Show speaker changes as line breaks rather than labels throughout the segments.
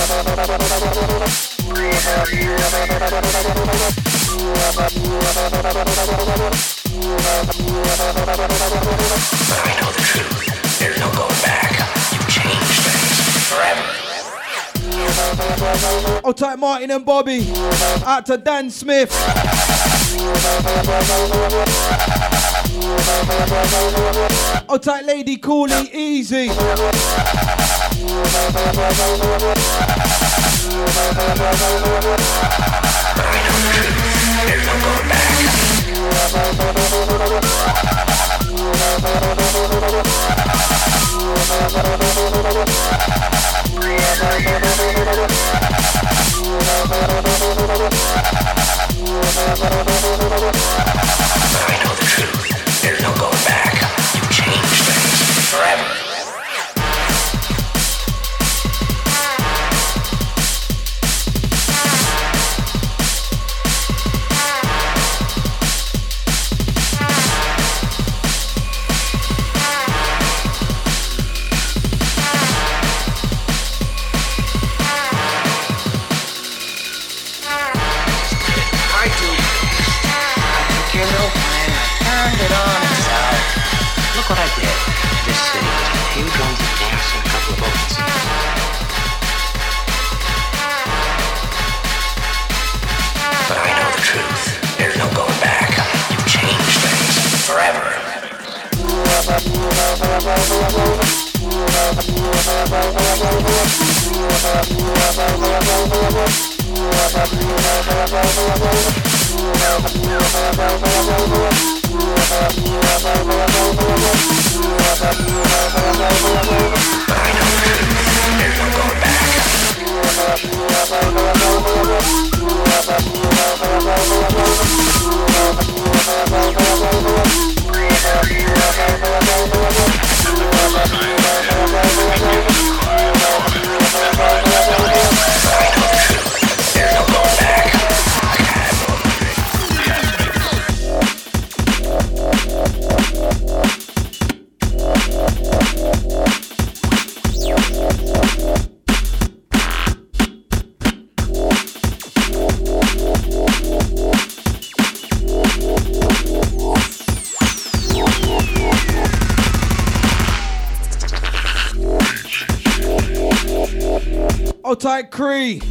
I'll type Martin and Bobby. Out to Dan Smith. I'll type Lady Cooley. Easy. There's no going back. I know the truth. There's no going back. You changed things forever. Tight Cree.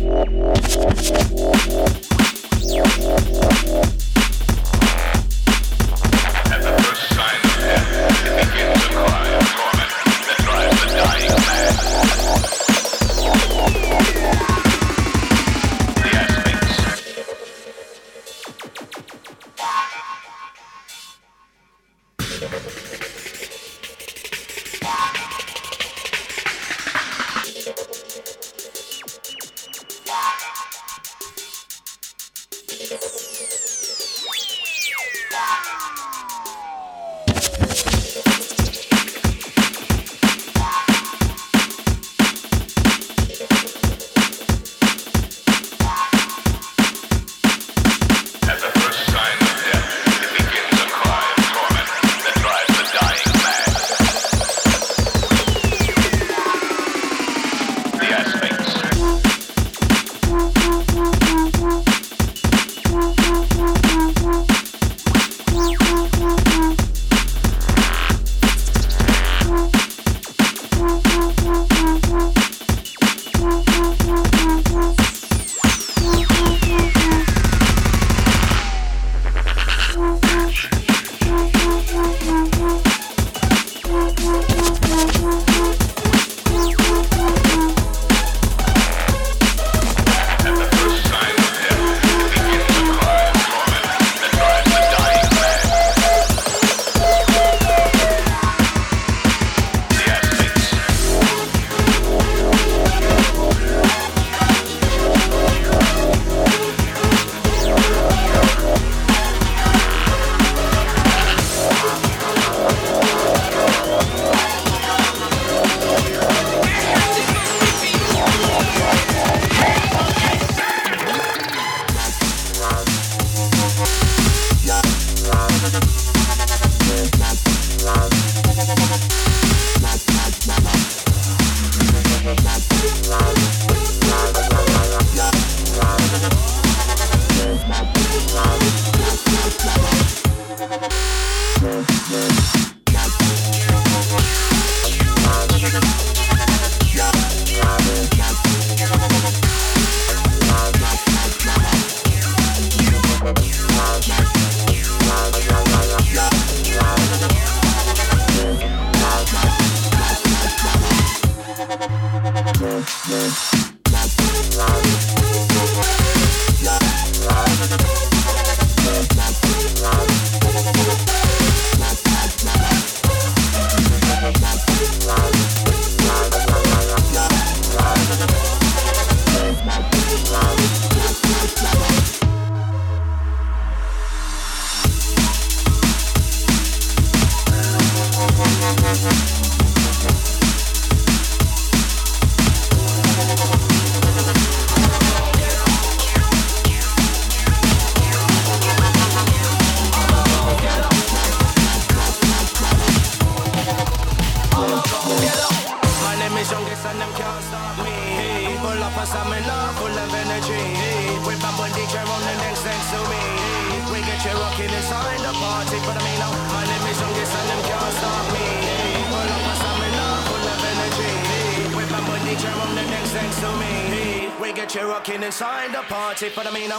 Inside the party, but I mean,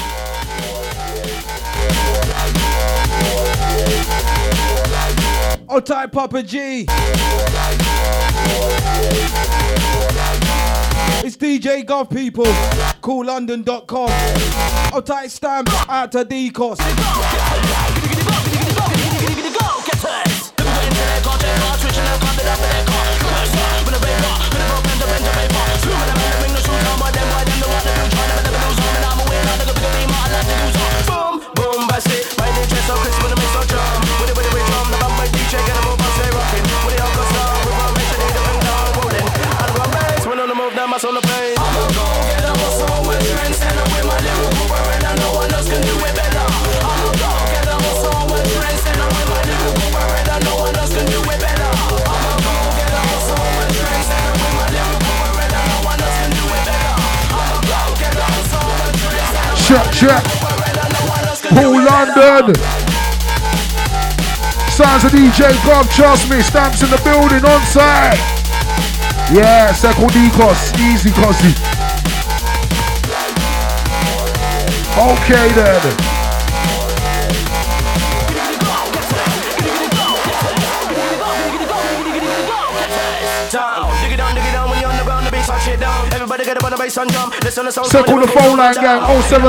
oh, type Papa G. It's DJ Gov, people. CoolLondon.com. Oh, type stamp out to D-Cost.
On the page. I'ma go get a hustle with trends and with my lyrical word, and no one else can do it better. I'ma go get a hustle with trends and with my lyrical word, and no one else can do it better. I'ma go get a hustle with trends and with my lyrical word, and no one else can do it better. I'ma go get a hustle with trends and
check. Cool London. Sounds of DJ Gov, trust me. Stamps in the building on site. Yeah, Circle D-Cos, easy Cosy. Okay then. Circle the phone line gang,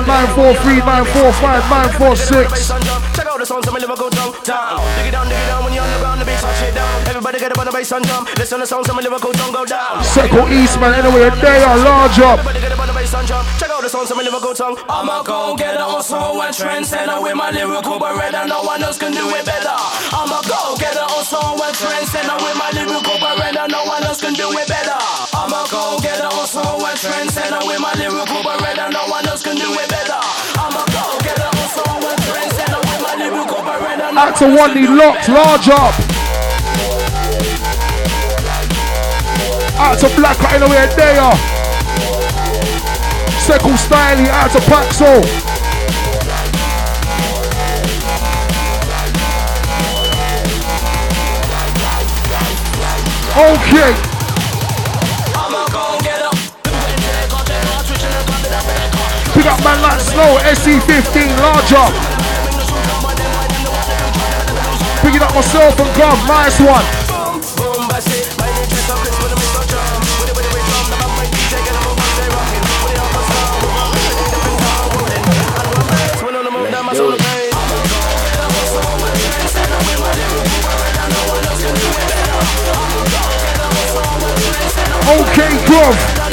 07943945946. Check out the songs of my lyrical tongue down. Dig it down when you're on the ground, the bass touch it down. Everybody get up on the bass and jump. Listen to the songs of my lyrical tongue go down. Circle Eastman, anyway, they are large up. Everybody get up on the bass and jump. Check out the songs of my lyrical tongue. I'ma go get a hustle and trendsetter with my lyrical beretta. No one else can do it better. I'ma go get a hustle and trendsetter with my lyrical beretta. No one else can do it better. I'ma go get a hustle and trendsetter with my lyrical beretta. No one else can do it better. I'ma go get a hustle and trendsetter with my lyrical beretta. Out to one, the locked, large up. Out to Black, anyway, they are. Circle Styling, out to Paxo. Okay. Pick up man like Snow, SC15, large up. Pick it up myself and Gov, nice one. Okay, Gov.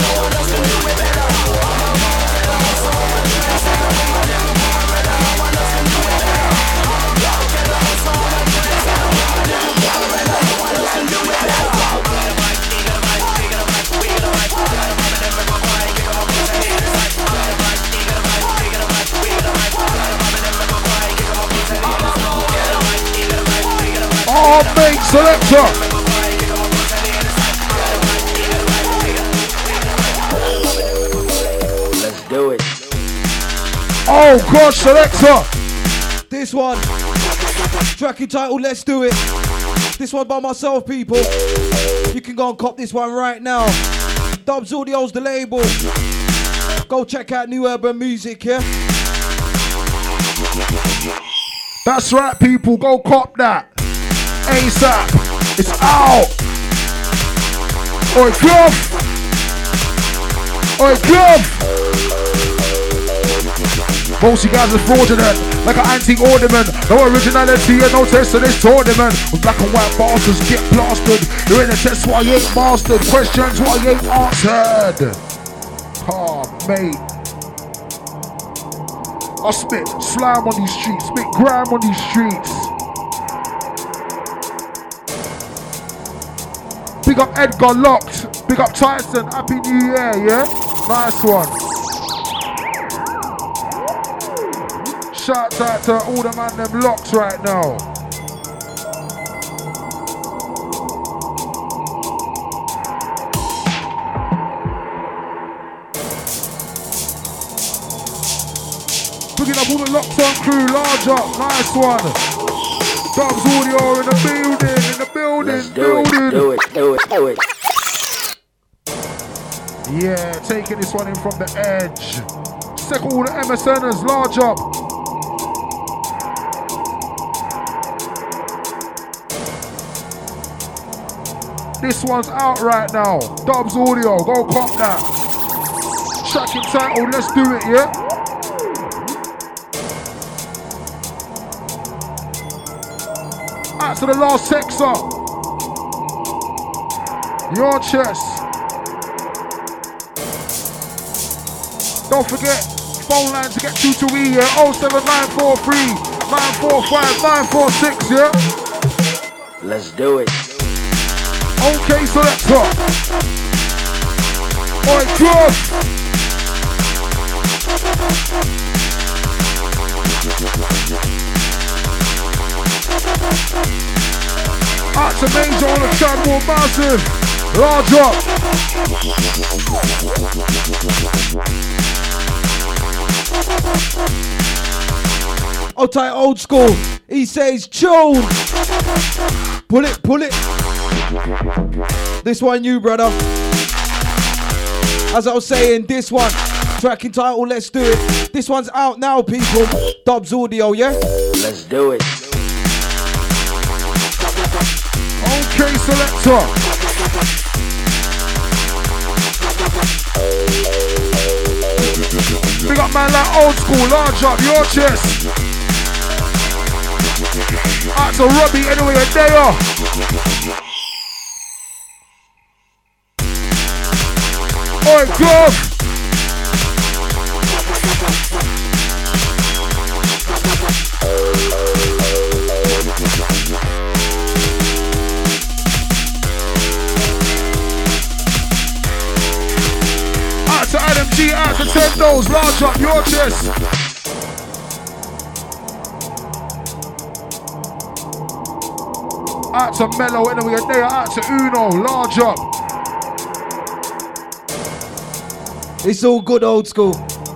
Oh, big selector.
Do it.
Oh God, selector.
This one, track entitled Let's Do It. This one by myself, people. You can go and cop this one right now. Dubs Audio's the label. Go check out New Urban Music, yeah?
That's right, people. Go cop that. ASAP. It's out. Oi, Gov.
Oi, glove! Most you guys are fraudulent, like an antique ornament. No originality and no test in this tournament. With black and white bastards get plastered. You're in a test why you ain't mastered. Questions why you ain't answered. Mate. I spit slime on these streets, spit grime on these streets. Big up Edgar Locked, big up Tyson, Happy New Year, yeah? Nice one. Shout out to all the man them locks right now. Picking up all the locks on crew, large up, nice one. Dubs Audio in the building,
Let's do it.
Yeah, taking this one in from the edge. Second all the MSNers, large up. This one's out right now. Dubs Audio, go cop that. Track entitled, let's do it, yeah? Out to the last sexer. Your chest. Don't forget, phone line to get through to me, yeah? 07943 945 946, yeah?
Let's do it.
Okay, selector. Oi, cross. Out to Major on the Chadwell Massive. Large up.
Old tight, old school. He says, tune. Pull it. This one, you brother. As I was saying, this one, track entitled, let's do it. This one's out now, people. Dubs Audio, yeah?
Let's do it.
Okay, selector. Big up man like old school, large up, your chest. Out to Robbie, anyway, a day off. Oi, glove. Out to Adam G, out to Tendos, large up, your chest. Out to Mellow, anyway, a day out to Uno, large up.
It's all good, old school.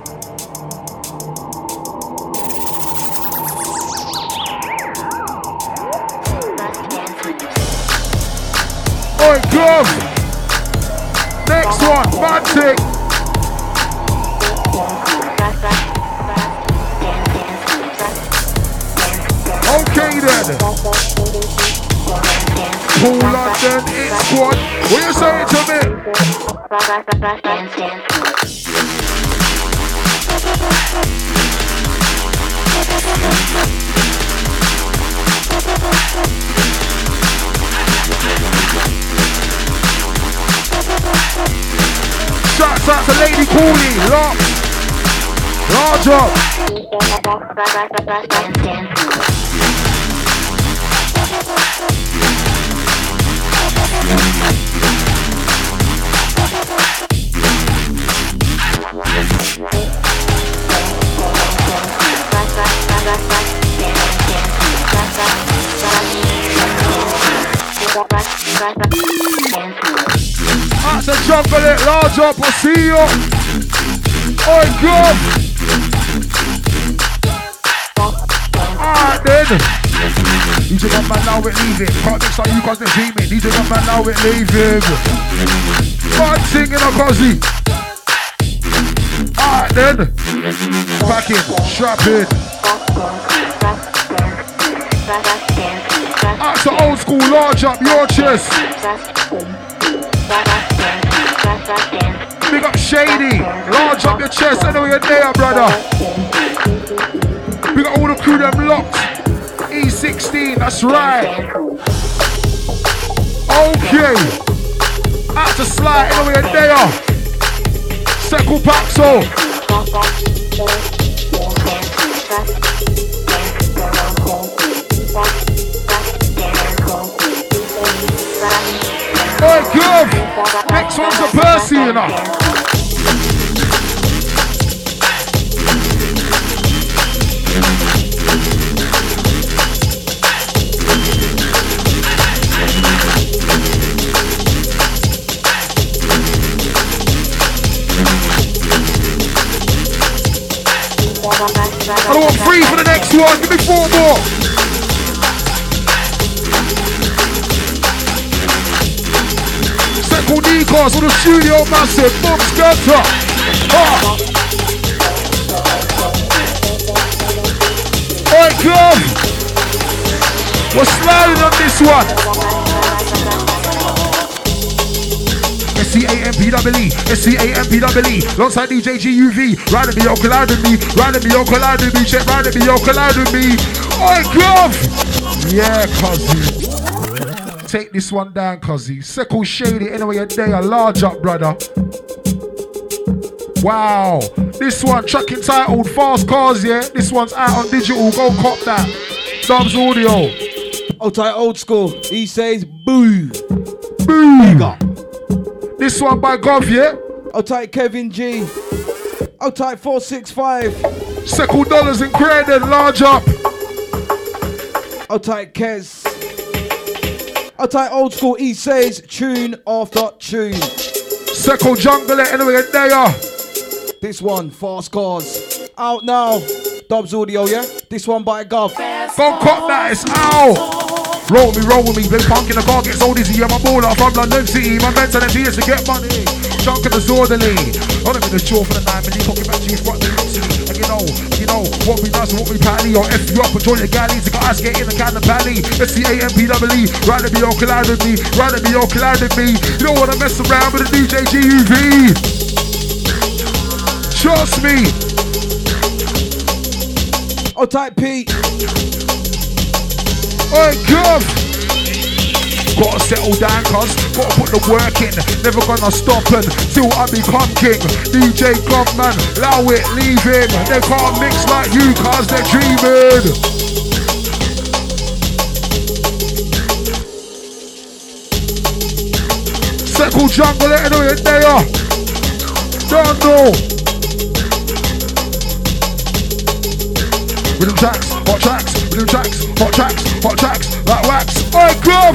Oi, glove. Next one, Magic. Okay then. Cool London, it's squad. What you saying to me? Shouts out to Lady Cooley, large up. That's a jungle it, large up, I'll see you. Oi, good. Alright then. DJ got man now it leaving. Can't mix like you cause they're dreaming. DJ got man now it leaving. Fun singing a cosy. Alright then. Pack it, strap it. That's the old school, large up your chest. Big up Shady. Large up your chest. I know you're there, brother. Big up all the crew them locked. E16, that's right. Okay. Out to slide. I know you're there. Seco Paxo. Hey, good. Next one's a Percy, you know. I don't want 3 for the next one. Give me 4 more. Seco Nikos on the studio massive. Boom Skirter. Alright, come. We're sliding on this one. SCAMPWE, SCAMPWE, alongside DJ GUV, riding me, yo, colliding me, riding me, yo, colliding me, check, riding me, yo, colliding me. Alright, glove! Yeah, cuzzy. Take this one down, cuzzy. Seco Shady, anyway, you're there, large up, brother. Wow. This one, track entitled Fast Cars, yeah? This one's out on digital, go cop that. Dubs Audio.
Old tight, old school. He says, boo.
Boo.
Bigger.
This one by Gov, yeah?
Old tight, Kevin G. Old tight, 465.
Seco Dollars and Credit, large up.
Old tight, Kez. Old tight, old school. He says, tune after tune.
Seco Jungle, anyway, they are.
This one, Fast Cars. Out now. Dubs Audio, yeah? This one by Gov.
Go cop that, it's out. Roll with me, big punk in the car, get so dizzy, I'm a baller from London City. My mentality is to get money, junk and disorderly. I'm in the jaw for the 9 minute, talking about chief, what they look to me. And you know, what we nice and what we patty, or F you up and join the galleys, to got us get in the kind of pally. SCAMPWE, riding me, or colliding me, riding me, or colliding me. You don't wanna mess around with the DJ GUV. Trust me.
Oh, tight Pete.
Oi, Gov! Gotta settle down, cuz, gotta put the work in. Never gonna stop until I become king. DJ Gov, man, allow it, leave him. They can't mix like you, cuz they're dreaming. Seco Jungle, anyway, they are. Don't know. Rhythm tracks, hot tracks, rhythm tracks, hot tracks, hot tracks, like wax. Oi, Gov!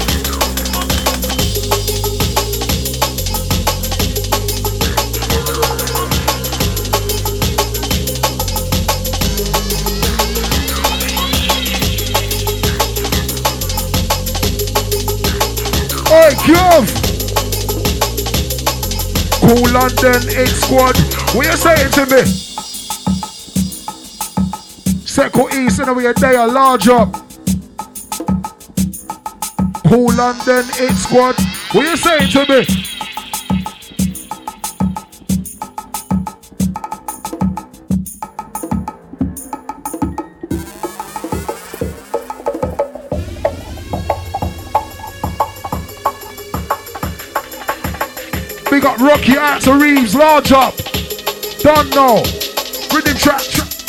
Oi, Gov! Cool London, 8 squad. What you saying to me? Seco East, and we a day a large up. Cool London, 8 squad. What you saying to me? Big up Rocky out to Reeves, large up. Don't know. Rhythm track.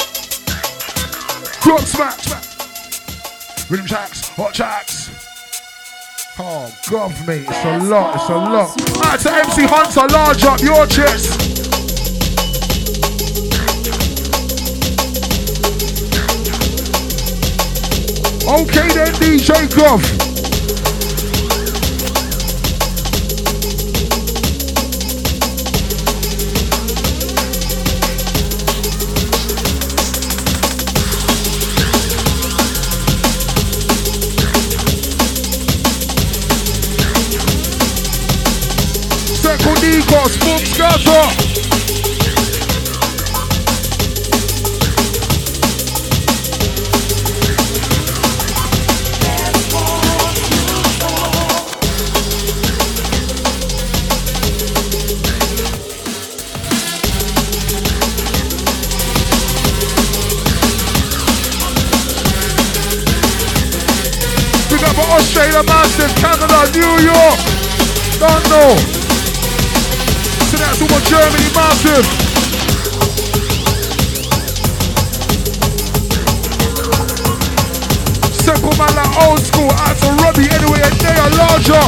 Drop smack. Rhythm tracks, hot tracks. Oh, God, mate, it's a lot. Out to MC Hunter, large up your chest. Okay then, DJ Gov. Nikos, boom, scatter. Taylor Massive, Canada, New York. Don't know. So that's all my Germany Massive. Circle man like old school, out to Robbie anyway, and they are larger.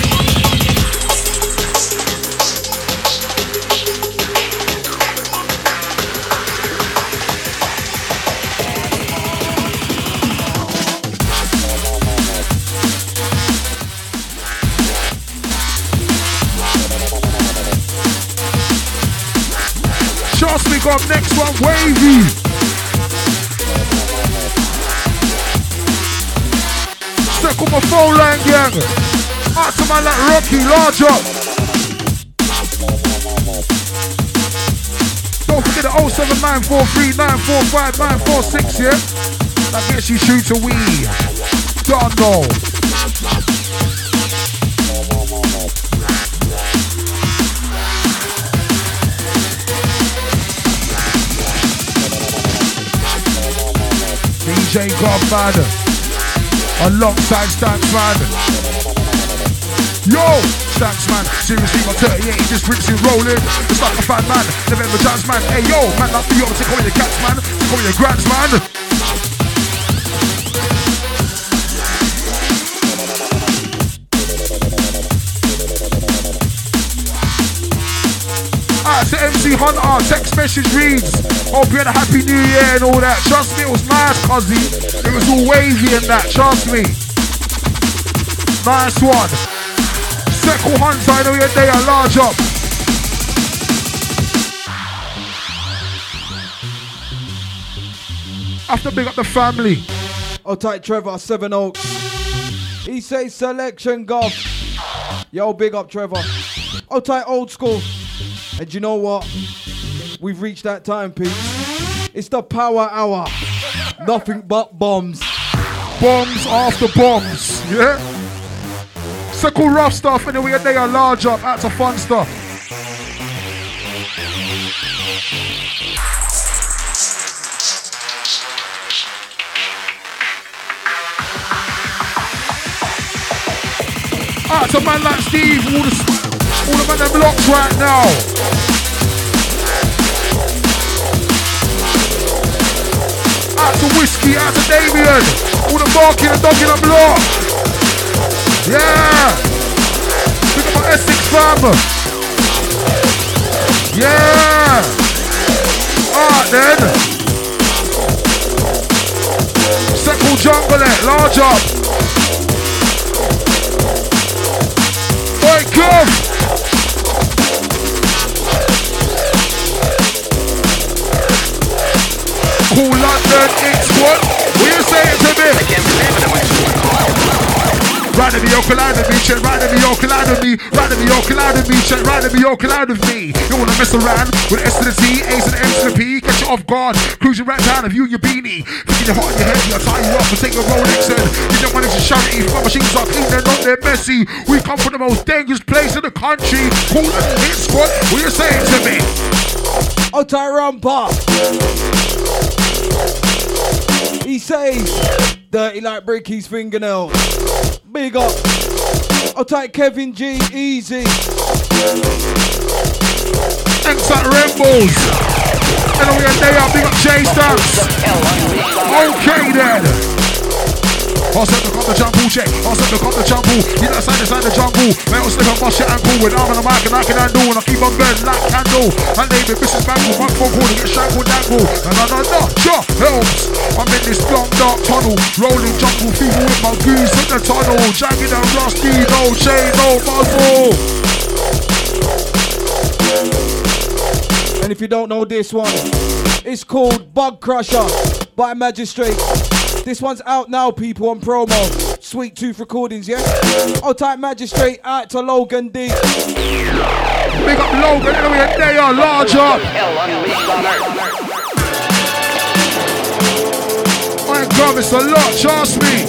Trust me, got next one, Wavy. Circle my phone line, gang. Out to man like Rocky, large up. Don't forget the 07943945946, yeah? That gets you shoot a wee. Don't know. DJ Godfather. Alongside Stanksman. Yo, Stanksman, seriously my 38 just rinsing rolling. It's like a fan man, never ever jazz man. Hey yo, man like you, take away your cats man, take away your grants man. Alright, to MC Hunter, text message reads, hope you had a happy new year and all that. Trust me, it was nice, cuzzy. It was all wavy and that, trust me. Nice one. Circle Hunter, I know your day are large up. After big up the family.
Oh, tight Trevor, 7 Oaks. He says selection golf. Yo, big up Trevor. Oh, tight old school. And you know what? We've reached that time, peeps. It's the power hour. Nothing but bombs.
Bombs after bombs, yeah? Circle rough stuff, and then they are large up. That's a fun stuff. Out to man like Steve, all the man them blocks right now. Out to Whiskey, out to Damien, all the barking and dogging the block. Yeah! Look at my Essex fam. Yeah! Alright then. Circle jungle it, large up. Oi, come! Cool London, it's what? What you saying to me? Right in the yoke out of me, check right in the yoke out of me, right in the yoke out of me, check right in the yoke out of me. You wanna mess around with S to the T, A to the M to the P, catch you off guard, cruising right down of you and your beanie. Thinking your heart in your head, I'll tie you up and take a Rolex and you don't want it to charity, my machines are clean, they're not, they're messy. We come from the most dangerous place in the country. Cool and hit squad, what you saying to me?
Oh, Tyrone Park. He says, dirty like Bricky's fingernails. Big up. I'll take Kevin G, easy.
Thanks at Rainbows. And we are there, big up J Stamps. Okay then. I'll set the jungle check. I'll set the jungle. You know, side the jungle. Man, I'll slip and bust your ankle with arm on the mic and I can handle. And I keep on burning like candle. And name it Mrs. Bangle. Microphone call and get strangled dangle. No, sure, helps. I'm in this long dark tunnel. Rolling jungle fever with my goose in the tunnel. Jagged and rusty, no chain, no muzzle.
And if you don't know this one, it's called Bug Crusher by Magistrate. This one's out now, people, on promo. Sweet Tooth Recordings, yeah? Oh, type Magistrate out to Logan D.
Big up Logan, anyway, they are large up. My God, it's a lot, trust me.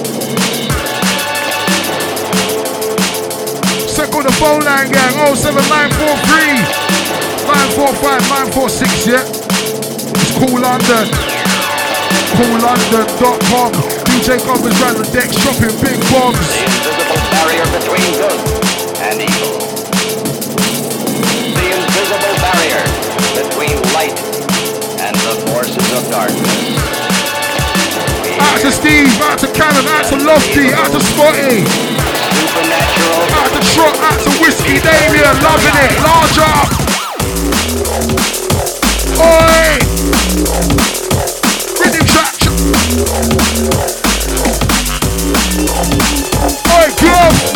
Circle the phone line, gang. 07943 945 946, yeah? It's Cool London. CoolLondon.com. DJ Gover's round the deck shopping big bombs.
between good and evil. The invisible barrier between light and the forces of darkness.
Out to Steve, out to Cannon, out to Lofty, out to Spotty.
Supernatural.
Out to Trot, out to Whiskey Damien, loving it, large up. Oi! Rhythm traction. Oi, glove.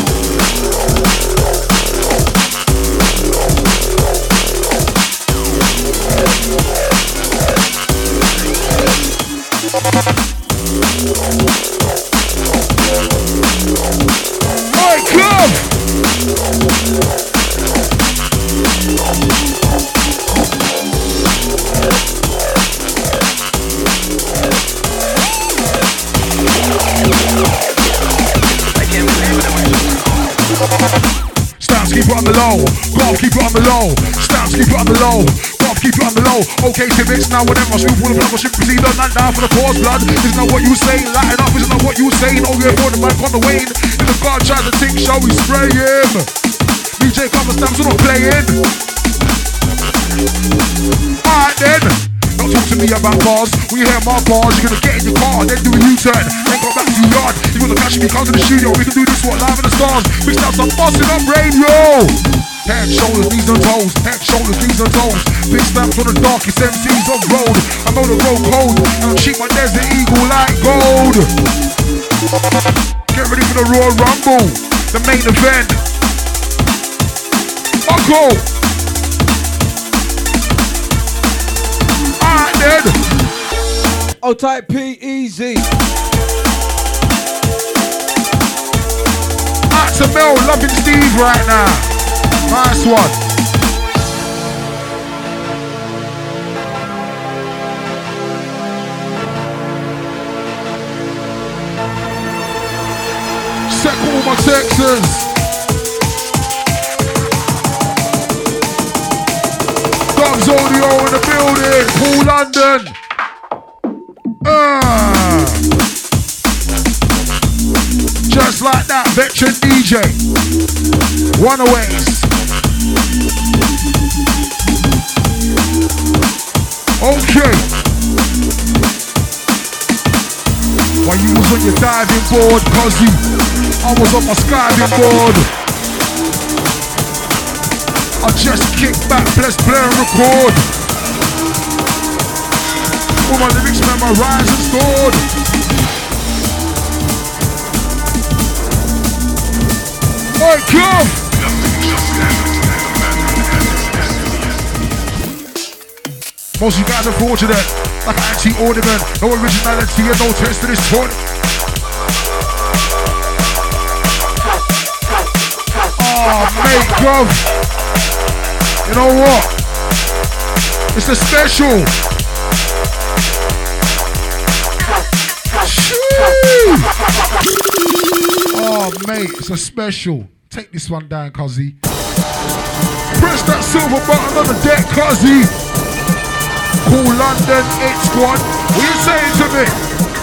Oi, glove. Stamps, keep it on the low. Golf, keep it on the low. Stamps, keep it on the low. Golf, keep it on the low. Okay, Tibbets, now whenever I shoot for the blood, I should proceed on that down for the cause blood. Isn't that what you say? Lighten up, isn't that what you saying? Oh, yeah, for the back on the wane. If the guard tries to think, shall we spray him? DJ cover Stamps, we're not playing. Alright then. Don't talk to me about bars. When you hear my bars, you're gonna get in your car, then do a U-turn, then go back to your yard. You wanna catch me, come to the studio. We can do this one live in the stars. Mixed out some busting up radio. Head, shoulders, knees and toes. Head, shoulders, knees and toes. Big Stamps on the darkest MCs on road. I'm on the road cold, and I'll cheat my Desert Eagle like gold. Get ready for the Royal Rumble, the main event. Uncle. Alright then.
Oh, type P, easy.
Out to Mel, loving Steve right now. Nice one. Second all my Texans. Dubs Audio in the building. Paul London. Just like that, veteran DJ. Runaways. Okay. While you was on your diving board, cause I was on my skiving board. I just kick back, press play and record. All my lyrics memorized and stored. Oi, come! Most of you guys are fortunate, like an anti-ornament, no originality and no taste to this one. Oh, mate, bruv. You know what? It's a special. Oh, mate, it's a special. Take this one down, cuzzy. Press that silver button on the deck, cuzzy. Cool London 8 Squad. What you saying to me?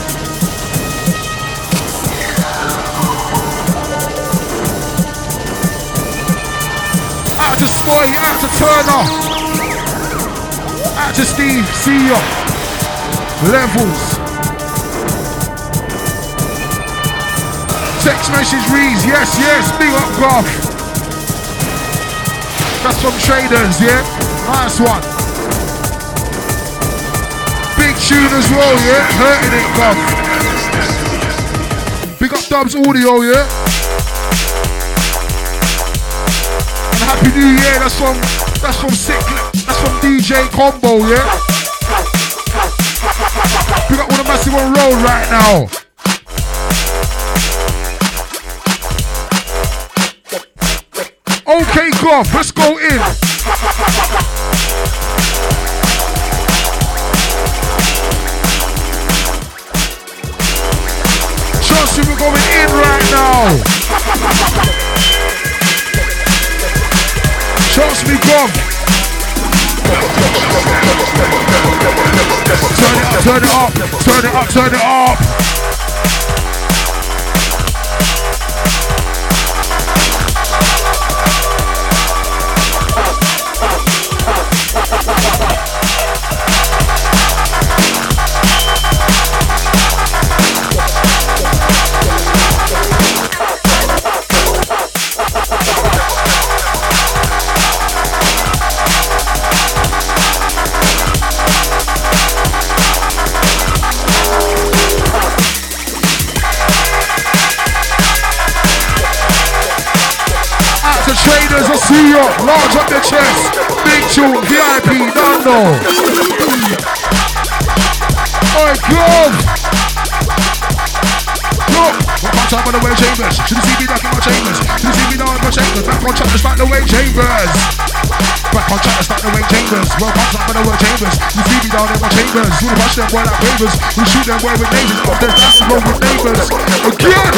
Out to Spotty, out to Turner. Out to Steve, see ya. Levels. Text message reads, yes, yes, big up Goff. That's from Traders, yeah? Nice one. Big tune as well, yeah? Hurting it, Goff. Big up Dubs Audio, yeah? And Happy New Year, that's from Sick, that's from DJ Combo, yeah? Big up on the massive on road right now. Okay, Goff, let's go in. Trust me, we're going in right now. Trust me, Goff. Turn it up, turn it up, turn it up. to traders, I see you. Large up the chest. Big tune, VIP, don't know. Oi, glove. Look, back on top of the way chambers. Should've seen me duck in my chambers. Should've seen me down in my chambers. Back on top, just like the way chambers. Back on track, start the way chambers. Well, comes up in the way chambers. You see me down in my chambers. You rush them boy like ravers. You shoot them boy with neighbors. Up their down road with neighbors. Again!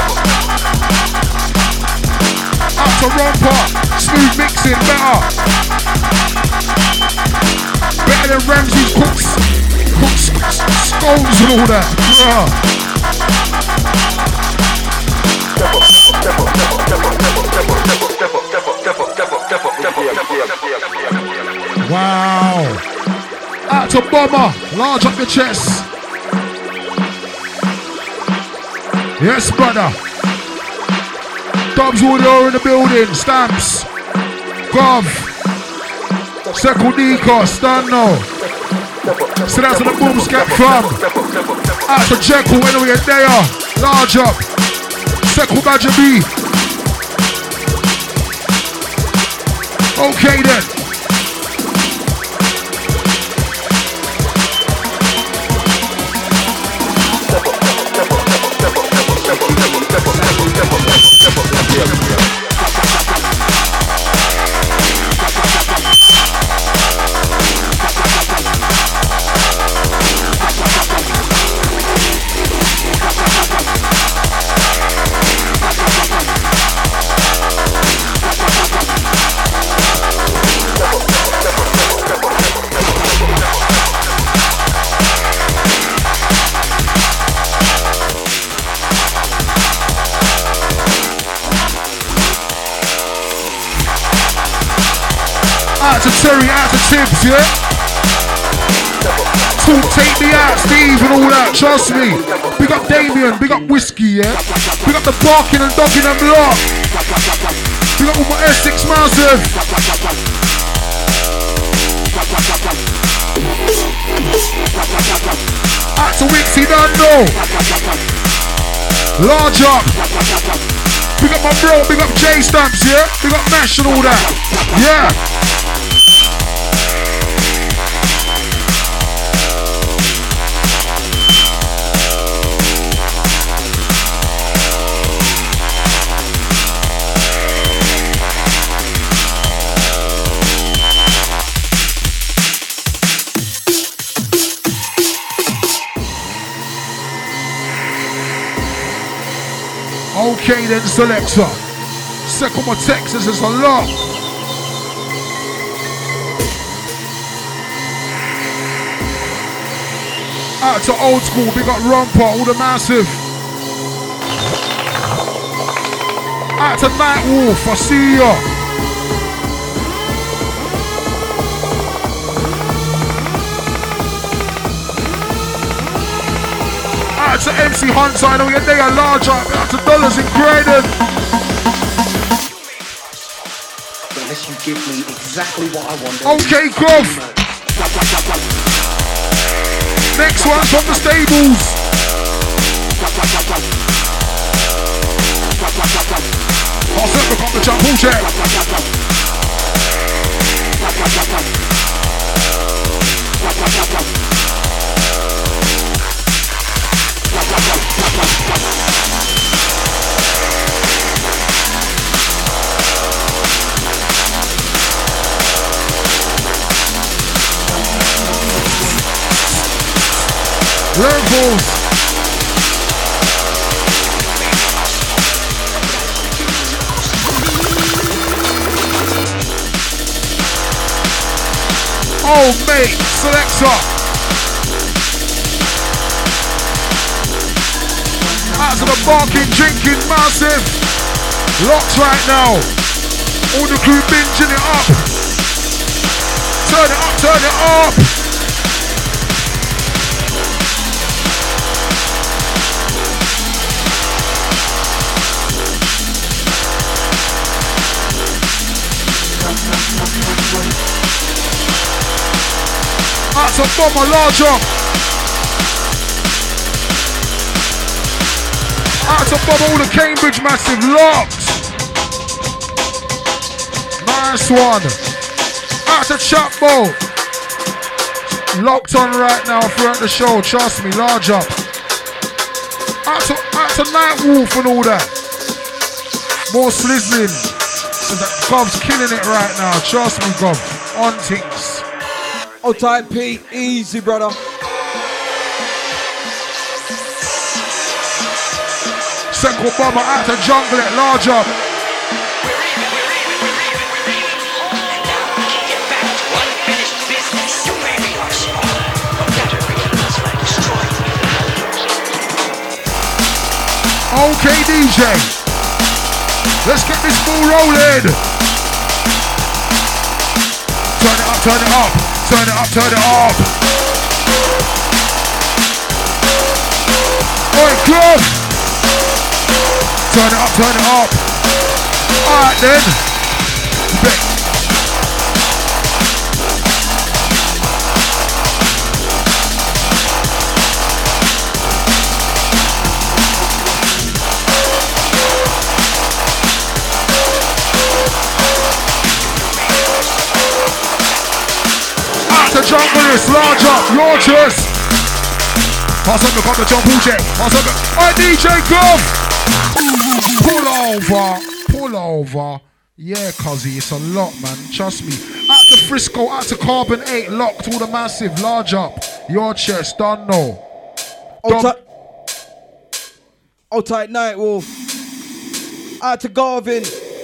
Up to romper. Smooth mixing, better. Better than Ramsey's cooks. Scones and all that. Wow. Out to Bomber. Large up your chest. Yes, brother. Dubs Audio in the building. Stamps. Gov. Sekou Nikos. Stano. So that's where the boom scat from. Out to Jekyll. Anyway, there. Large up. Sekou Badger B. Okay then. Out to Terry, out to Tibbs, yeah? Talk, take me out, Steve and all that, trust me. Big up Damien, big up Whiskey, yeah? Big up the Barking and Dogging and Block. Big up all my Essex massive. Out to Wixie, don't know. Large up. Big up my bro, big up J Stamps, yeah? Big up Mash and all that, yeah? Okay then, selector. Second my Texas is a lot. Out to old school, big up Romper, all the massive. Out to Nightwolf, I see ya. Out to MC Hunt, I know they are large up. Out to Dollars in Croydon.
Unless you give me exactly what I want.
Okay, Grove. Next one's from the stables. I'll set the the jump, pull check. Levels. Oh mate, selector. Out to the barking, drinking, massive. Locked right now. All the crew binging it up. Turn it up, turn it up. That's a bomber larger. That's a bomber all the Cambridge massive locked. Nice one. Out to Chapbo. Locked on right now throughout the show. Trust me, large up. Out to Nightwolf and all that. More slizzling. So that Gov's killing it right now. Trust me, Gov. On things.
Oh, tight Pete. Easy, brother.
Second bomber out to Jungle it. Large up. Okay, DJ. Let's get this ball rolling. Turn it up, turn it up. Turn it up, turn it up. Oi, club. Turn it up, turn it up. Alright then. Jungle is large up, launches. Pass up the cup to John Bullshit. Pass up the. Alright, DJ, go! Pull over. Yeah, cuzzy, it's a lot, man. Trust me. Out to Frisco, out to Carbon 8, locked, all the massive, large up. Your chest, done no.
Oh, tight Nightwolf. Out to Garvin.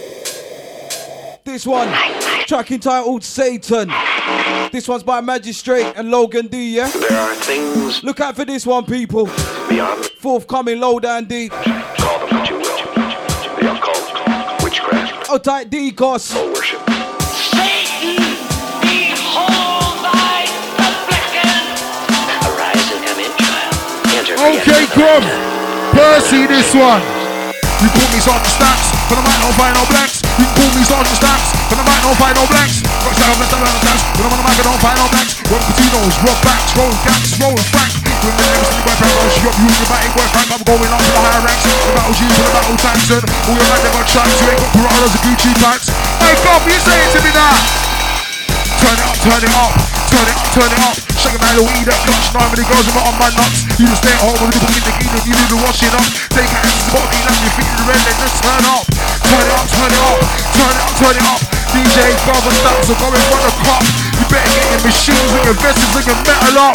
This one, track entitled Satan. This one's by Magistrate and Logan D, yeah?
There are things.
Look out for this one, people.
Beyond.
Forthcoming, low down D.
Call them what you will. The occult, witchcraft.
Oh, tight D-Cos.
Soul worship.
Satan, behold thy affliction.
Arise and come in, child. Enter
Okay, Grub. Percy, this one. You call me Sergeant Stamps, but I might not find no blanks. You call me Sergeant Stamps, but I might not find no blanks. Rock star, but I'm on the mic, I don't find no blanks. Roll casinos, roll backs, roll gangs, roll and frank. When the next thing I found out, she up you in the batting work rank. I'm going on to the higher ranks. The battle G's and the battle tanks. And all your man never tracks. You ain't got Piranhas and Gucci pants. Hey, God, you say it to me now. Turn it up, turn it up. Turn it up, turn it up. Shake a man, little eat that clutch. 9 minute girls are not on my nuts. You just stay at home with the book in the kingdom. You do the washing up. Take hands to the bottom, clean up your feet in the red. Then just turn up. Turn it up, turn it up. Turn it up, turn it up. DJ Gov and Stamps are going for the cop. You better get your machines and your vessels and your metal up.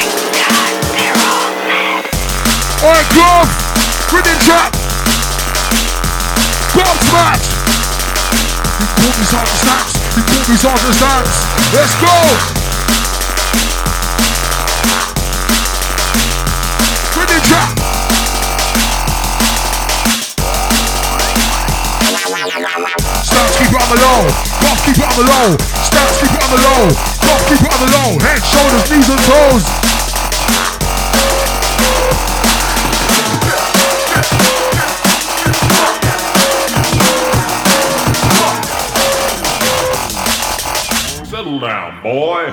Alright, Gov. Rhythm trap. Gov smash. You call me Sergeant Stamps. You call me Sergeant Stamps. Let's go. Rhythm trap. Stamps, keep it on the low. Gov, keep it on the low. Stamps, keep it on the low. Gov, keep it on the low. Head, shoulders, knees and toes.
Settle down, boy.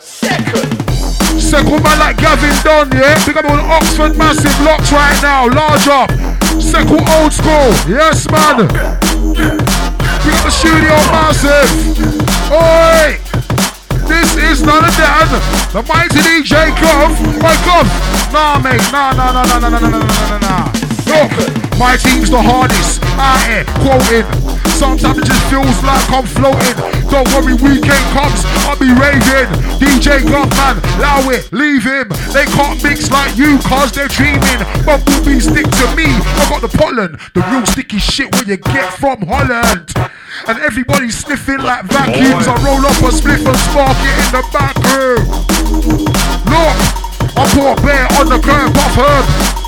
Second man like Gavin Dunn, yeah? Pick up all the Oxford massive locks right now. Large up. Second old school. Yes, man. Pick up the studio massive. Oi! This is none of that. The mighty DJ Gov. My Gov. Nah, mate. Nah. Look, my team's the hardest. Out here, quoting. Sometimes it just feels like I'm floating. Don't worry, weekend comes, I'll be raving. DJ Gov, man, allow it, leave him. They can't mix like you, cause they're dreaming. Bumblebees stick to me, I got the pollen. The real sticky shit where you get from Holland. And everybody's sniffing like vacuums. I roll up a spliff and spark it in the back room. Look, I pour a bear on the curb off herb.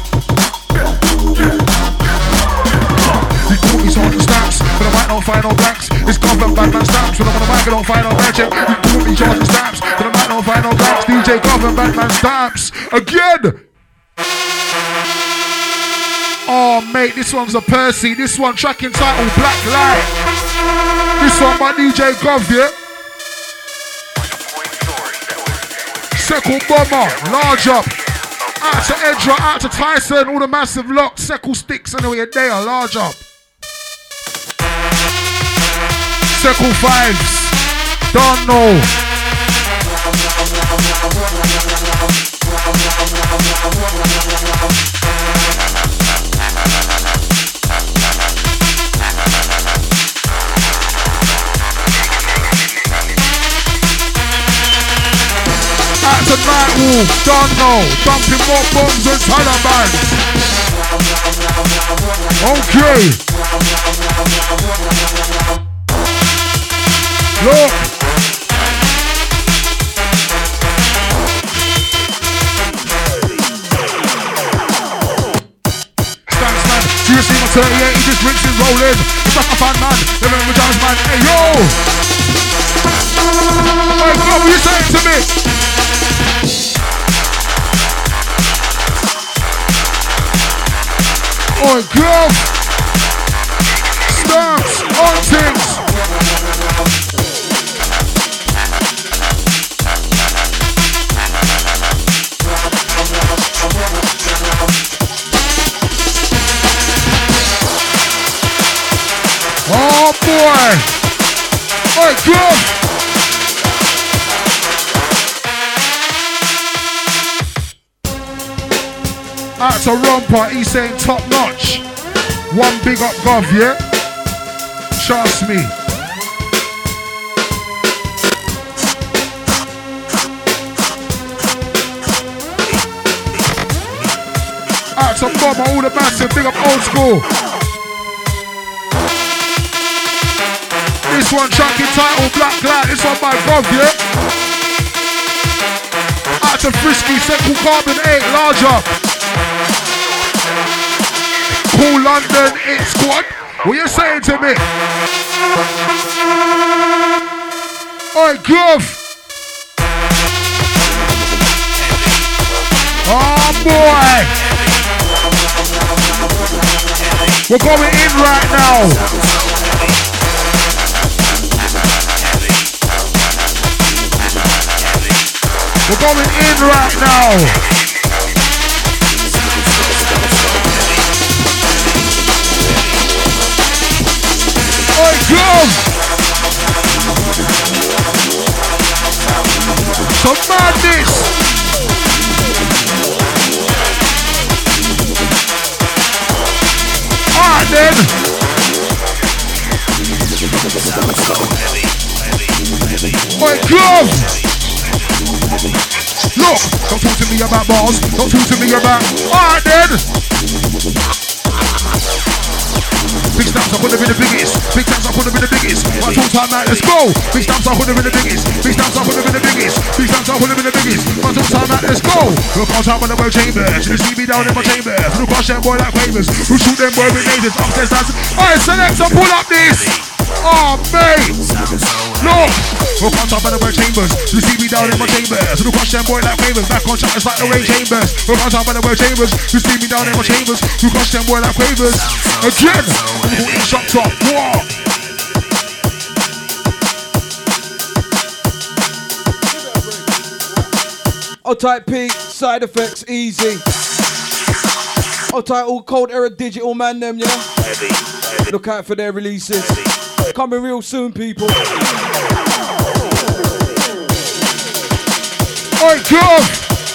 You call me Sergeant Stamps, but I might not find no blanks. It's Gov and Batman Stamps, but I'm on the mic, I don't find no magic. You call me Sergeant Stamps, but I might not find no blanks. DJ Gov and Batman Stamps, again! Oh mate, this one's a Percy. This one track entitled Black Light. This one by DJ Gov, yeah? Second bomber, large up. Out to Edra, out to Tyson, all the massive locks, Seckle sticks, anyway, they are large up. Circle Fives. Don't know. At the night wolf, don't know. Dumping more bombs than Taliban. Okay. Look. Stanksman, do you see my 38? He just rinsing, rolling. It's like a fan man. Remember John's man. Hey yo! My God, what you saying to me? Oh God! Stamps on things. Oh boy! Oh God! That's a romper, he's saying top notch. One big up gov, yeah? Trust me. That's a bomber, all the massive, big up old school. This one track entitled Black Light, this one by gov, yeah? That's a frisky, Central Carbon 8, larger. Cool London, it's squad. What you saying to me? Oi, Groove. Oh boy. We're going in right now. We're going in right now. Oi, Groove! Some madness! Alright then! Oi, Groove! Look! Don't talk to me about bars. Don't talk to me about... Alright then! Big stamps, I could've been the biggest. Big stamps, I could've been the biggest. One full time night, let's go. Big stamps, I could've been the biggest. Big stamps, I could've been the biggest. Big stamps, I could've been the biggest. One full time night, let's go. Look on top of the world chambers. You see me down in my chambers. Look on them boy like quavers. Who shoot them boy with lasers upstairs dance. Alright, select some, pull up this. Oh mate. Look. Look on top of the world chambers. You see me down in my chambers. Look on them boy like quavers. Back on track, it's like the rain chambers. Look on top of the world chambers. You see me down in my chambers. Look on them boy like quavers. Again. Shot top. Whoa.
Type P, side effects, easy. Type all Cold Era Digital man them, yeah? Look out for their releases. Coming real soon, people.
Oi, Groove!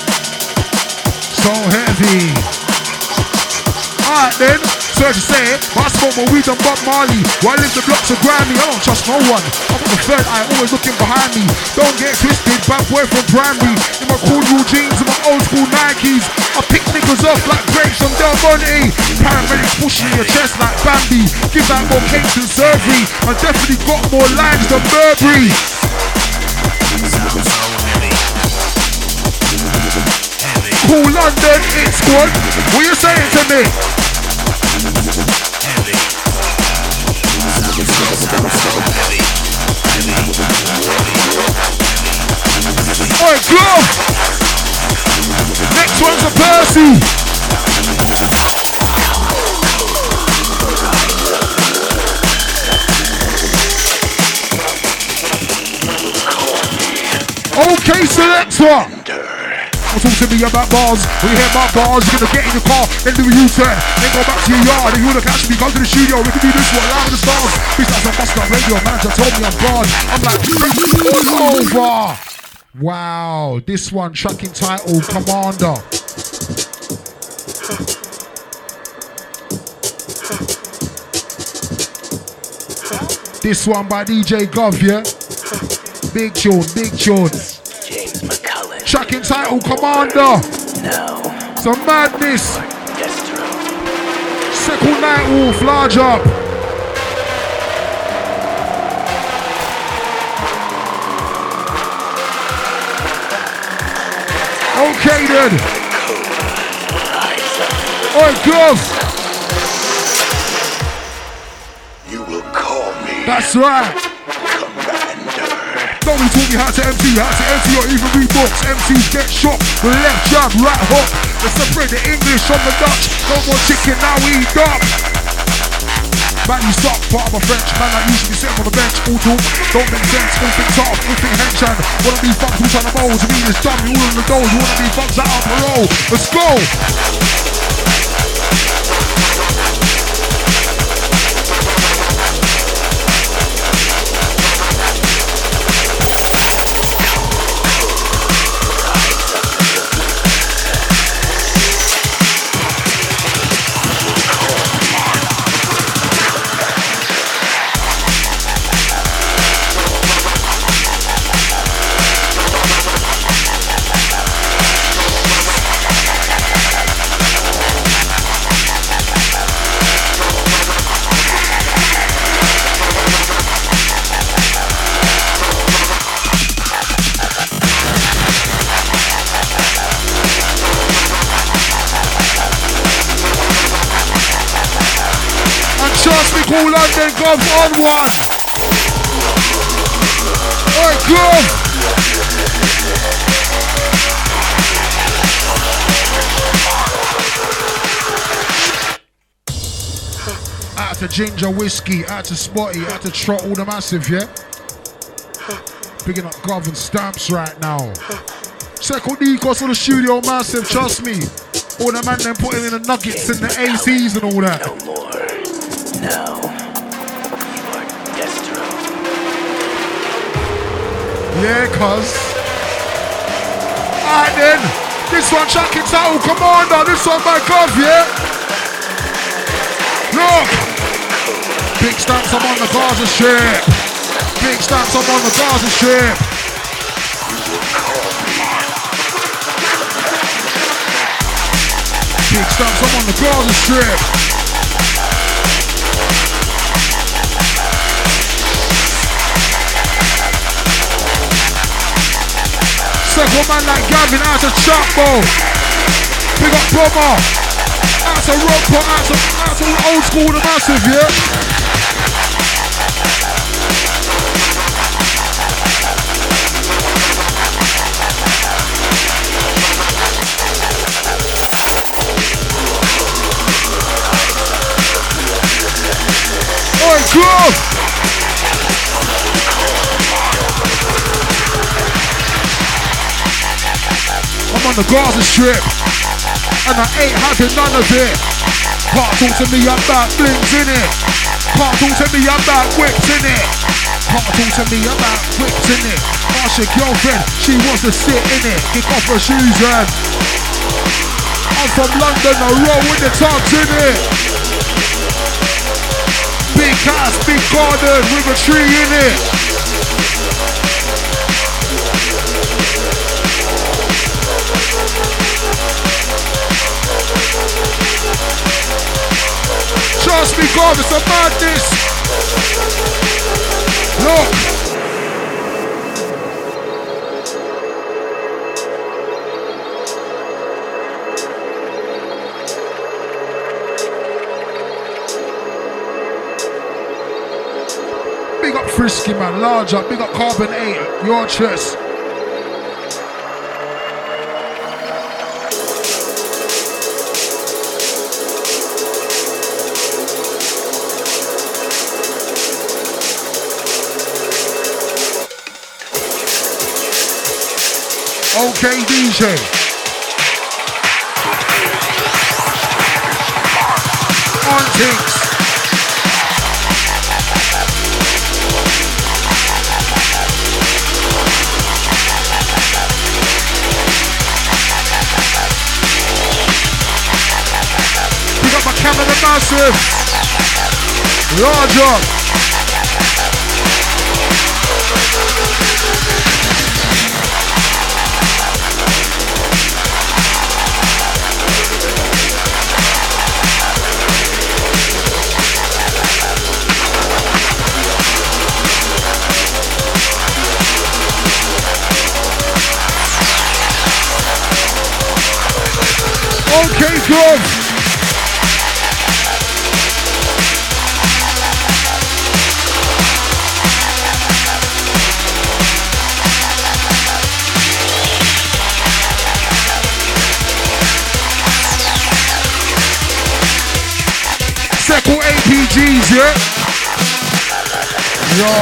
So heavy. Alright then, sorry to say it, but I smoke my weed on Bob Marley. While I live the blocks of Grammy, I don't trust no one. I've got the third eye always looking behind me. Don't get twisted, bad boy from primary. In my cool blue jeans and my old school Nikes. I pick niggas off like grapes from Del Monte. Paramedics pushing your chest like Bambi. Give out more cakes than surgery. I definitely got more lines than Burberry. Cool London, it's squad. What you saying to me? Oi, Groove! Next one's a Percy. Okay, selector. Don't talk to me about bars. When you hear my bars, you're gonna get in your car, then do a U-turn, then go back to your yard. If you wanna catch me, come to the studio. We can do this one live with the stars. Bitch, that's a bust up radio. Manager told me I'm gone. I'm like, all over. Wow, this one track entitled Commander. This one by DJ Gov, yeah? Big tune, big tune.
James McCullen.
Track entitled Commander.
No.
Some madness.
Destro.
Second Night Wolf, large up. Okay then. Oi, Gov.
You will call me.
That's right. Don't be taught me how to empty or even read books. MCs get shot with left jab, right hook. Let's separate the English from the Dutch. No more chicken, now we eat up. Man, you suck, part of a French man that usually sitting on the bench. All talk, don't make sense, all think tough, all think henchman. Wanna be fucked, who's trying to mold? To me, it's dumb, you all in the goal. You wanna be fucked out on parole. Let's go! Cool London, Gov on one. Oi, Gov. Out to Ginger Whiskey, out to Spotty, out to Trot, all the massive, yeah? Picking up Gov and Stamps right now. Second Nikos on the studio, massive, trust me. All the man them putting in the nuggets and the ACs and all that.
No more. No. You are Destro.
Yeah, cuz. Alright then. This one track entitled Commander. This one by Gov, yeah? Look. Big stamps, I'm on the Gaza Strip. Big stamps, I'm on the Gaza Strip. Big stamps, I'm on the Gaza Strip. Second man like Gavin, out to Chapo. Big up Bomber. Out to Rockpot, out to old school, the massive, yeah? Oi, Glove! I'm on the Gaza Strip, and I ain't having none of it. Can't talk to me about blings in it. Can't talk to me about whips in it. Can't talk to me about whips in it. Ask your girlfriend, she wants to sit in it. Kick off her shoes and I'm from London, I roll with the tugs in it. Big house, big garden with a tree in it. Trust me, God, it's a madness. Look. Big up Frisky, man. Large up. Big up Carbon 8. Your chest. Okay, DJ. on things. Pick up my camera, the massive. Larger. Okay, good. Second APGs, yeah? Yo.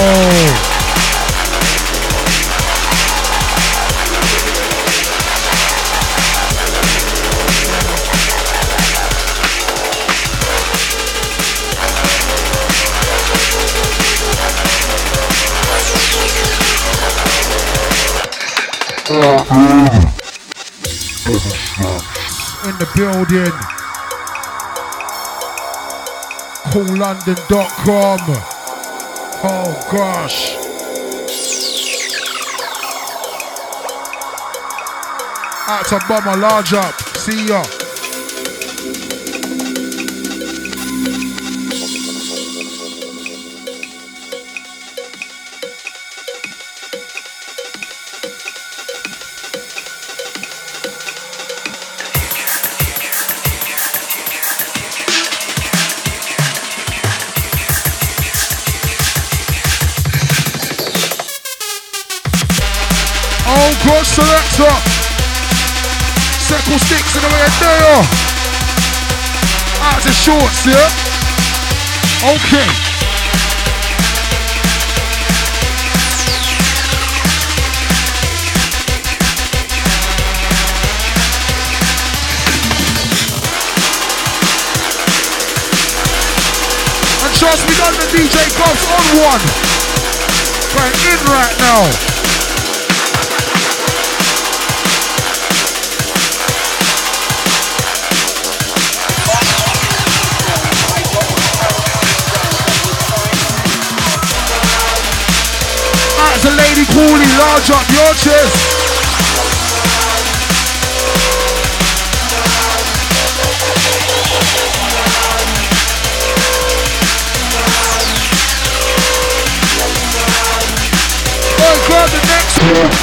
In the building. CoolLondon.com. Oh gosh. Out to Bomber, large up. See ya. Good selector. Circle sticks in the way there. Out to shorts, yeah? Okay. And trust me, done the DJ Bob's on one. Going in right now. That's a lady coolie, large up your chest. Oh, grab the next one.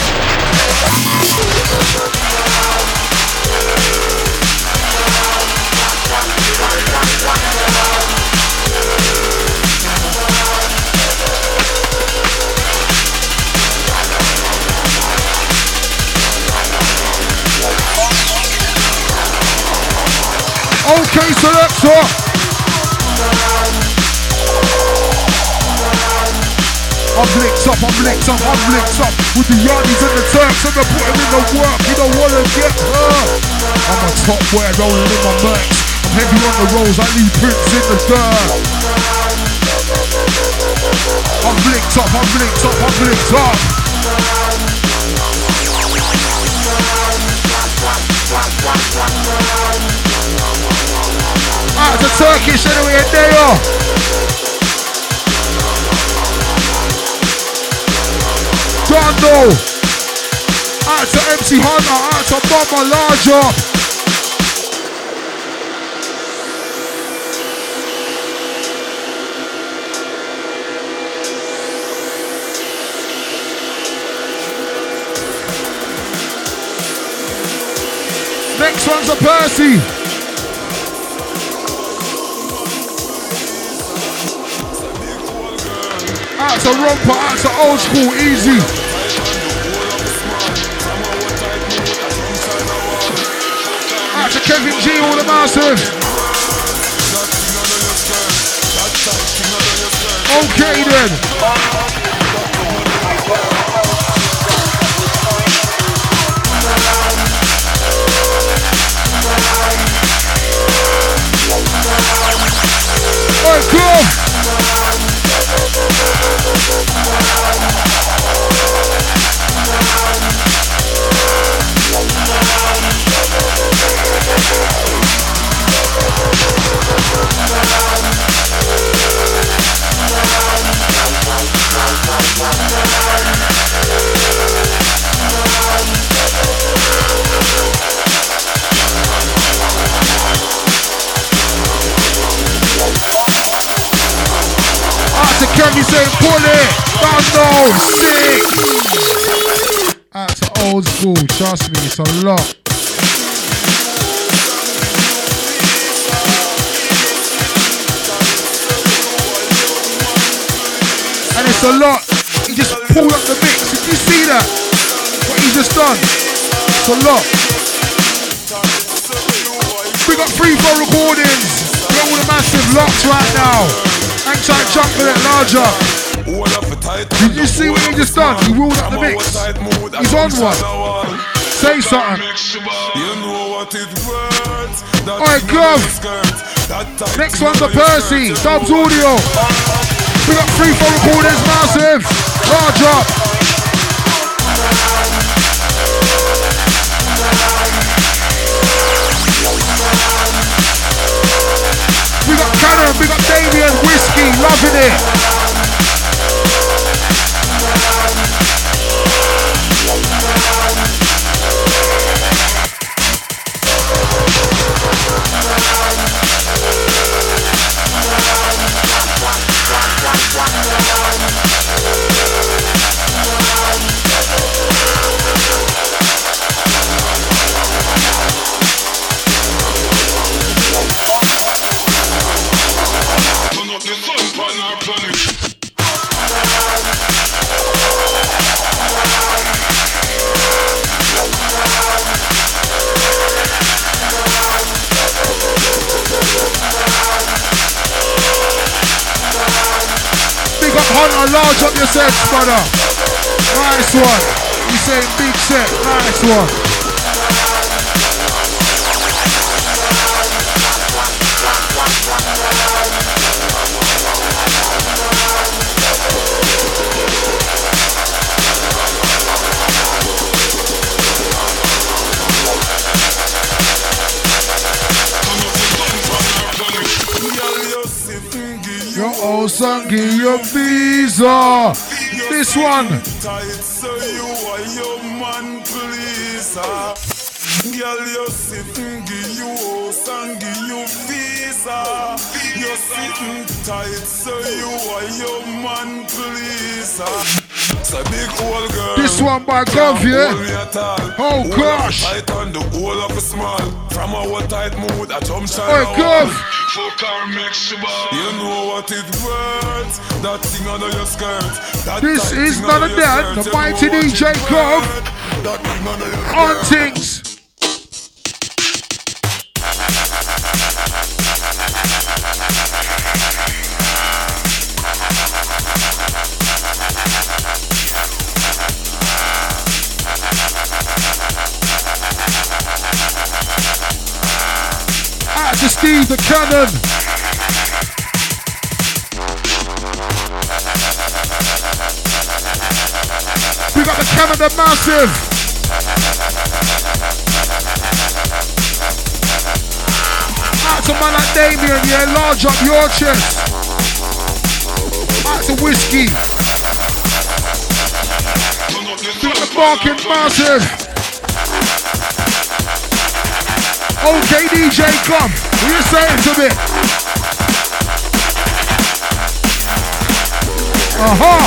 Okay, selector. I'm licked up with the yardies and the Turks, and I put him in the work. You don't wanna get hurt. I'm a top boy rolling in my merch. I'm heavy on the rolls, I leave prints in the dirt. I'm licked up. Out to Turkish anyway, and there you are. Dondo. Out to MC Hunter, out to Mama Larger. Next one's a Percy. Out to Romper, out to Old School, easy. Out to Kevin G, all the massive. Okay then. Out to Kevin saying pull it. Down sick. Out to old school, trust me, it's a lot. And it's a lot. He just pulled up the mix. Did you see that? What he just done? It's a lot. We got 3-4 recordings. We got all the massive locks right now. Hang tight, jump with it larger. Did you see what he just done? He ruled up the mix. He's on one. Say something. Alright, Glove. Next one's a Percy. Dubs Audio. We got 3-4 recordings, massive. Large up. We got Cannon, we got Damien, Whiskey, loving it. Hunter, large up your set, brother. Nice one. You say big set, nice one. Your old son give you a visa. This one. Girl, you sitting, give you house and give you visa. You're sitting tight, so you are your man, please. It's a big old girl. This one by Gov, yeah? Oh gosh. Tight on the whole of a small. From our tight mood, I jump shine. Oh Gov. You know what it worth. That thing under your skirt. This is none of that. The mighty DJ Gov. On things. Out to Steve the Cannon. We got the Canada Massive. Out to man like Damien, yeah, large up your chest. Out to Whiskey. We got the Barking Massive. Okay, DJ, come. What are you saying to me? Aha!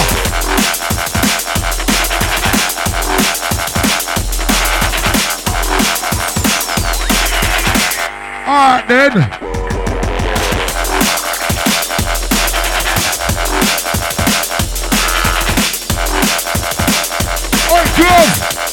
Alright then. Alright, good.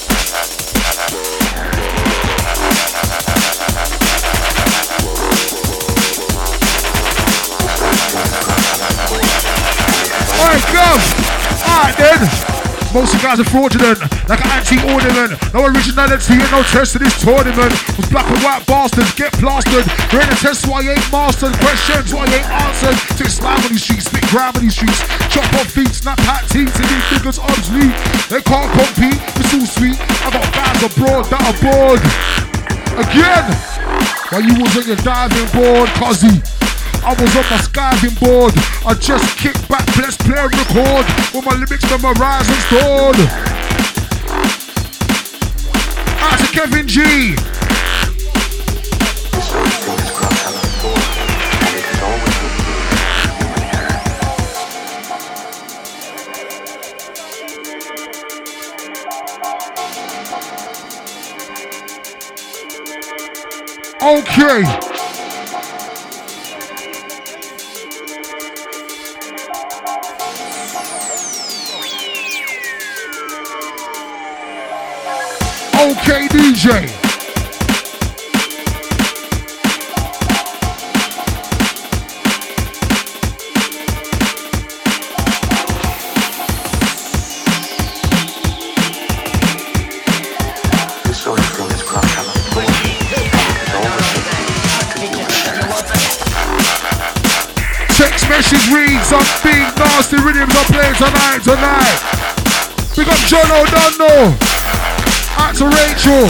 Alright, go! Alright then! Most of you guys are fraudulent, like an anti-ornament. No originality and no test to this tournament. Those black and white bastards get plastered. They're in a test why you ain't mastered. Questions why you ain't answered. Take slam on these streets, spit grab on these streets. Chop off feet, snap hat teeth, and these niggas obsolete. They can't compete, it's all sweet. I got fans abroad that are bored. Again! While you was on your diving board, cuzzy. I was on my skiving board. I just kick back, let's play and record. All my lyrics memorized and stored. Out to Kevin G. Okay. Okay, DJ. Text message reads, some big nasty rhythms are playing tonight. Big up John O'Donnell. Out to Rachel.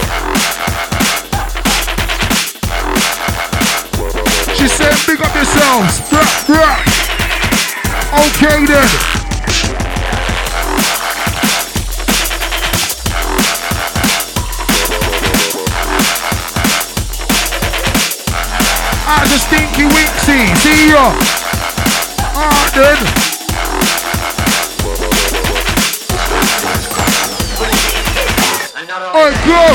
She said, big up yourselves. Rap. Okay then. Out to Stinky Winksy. See ya. Alright then. Alright, go!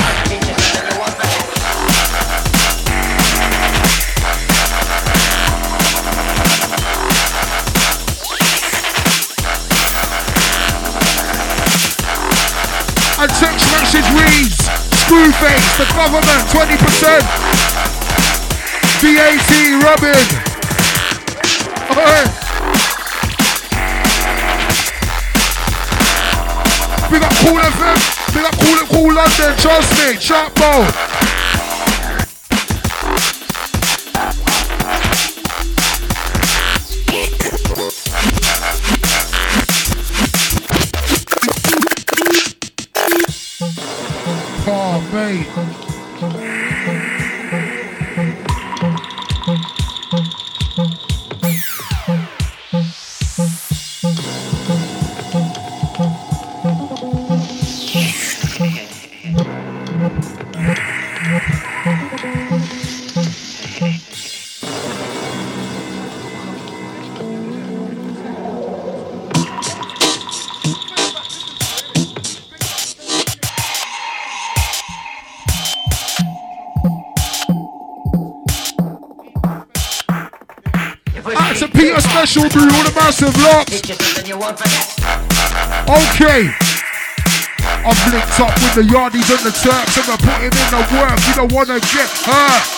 And text message reads, Screwface, the government, 20%. VAT, Robin. Alright. Big up Cool FM. Big up Cool London, trust me, sharp mode. Oh, mate. It's a Peter Special Brew, all the massive locks. Okay. I've linked up with the Yardies and the Turks and I put him in the work. You don't wanna get hurt.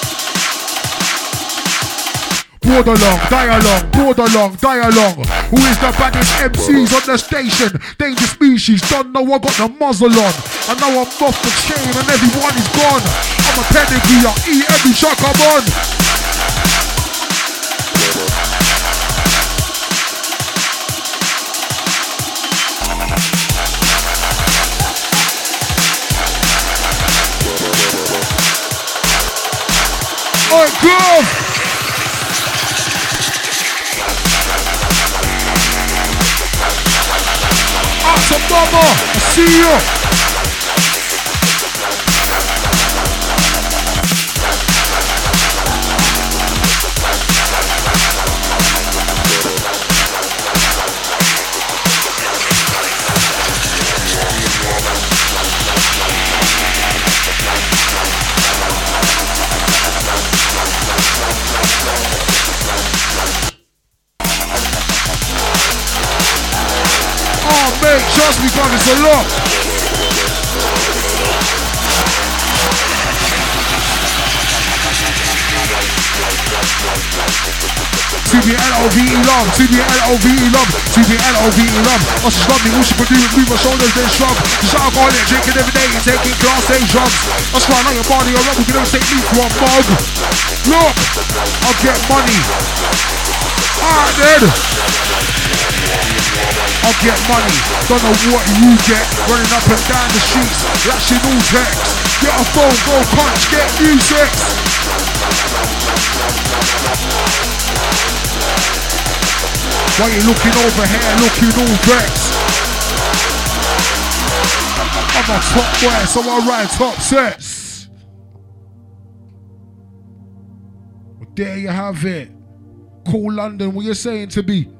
Borderlong, dialogue. Who is the baddest MCs on the station? Danger species, don't know I got the muzzle on. I know I'm off the chain and everyone is gone. I'm a pedigree, I eat every shot I'm on. Alright, go! Awesome, mama! I see you! Oh mate, trust me, God, it's a lot. CBLOVE love, CBLOVE love, CBLOVE love. Us is lovely, all she can do is move my shoulders, then shrug. Just alcoholic, drinking every day and taking class A drugs. That's why I like your body, I'm not gonna take me for a mug. Look, I'll get money. Alright then. I get money, don't know what you get. Running up and down the streets, lashing all texts. Get a phone, go punch, get music. Why you looking over here, looking all vexed? I'm a top boy, so I write top sets. Well, there you have it. Cool London, what you saying to me?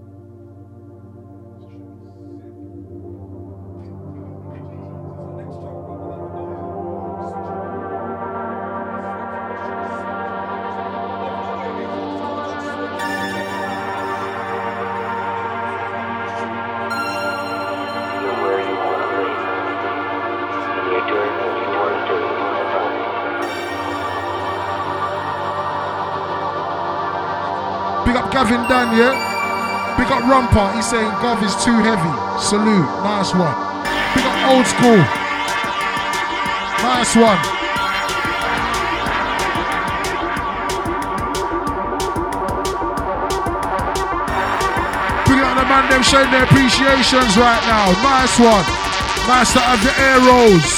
Big up Gavin Dan, yeah? Big up Rumpa, he's saying Gov is too heavy. Salute, nice one. Big up Old School. Nice one. Big up the man, them showing their appreciations right now. Nice one. Nice to have the arrows.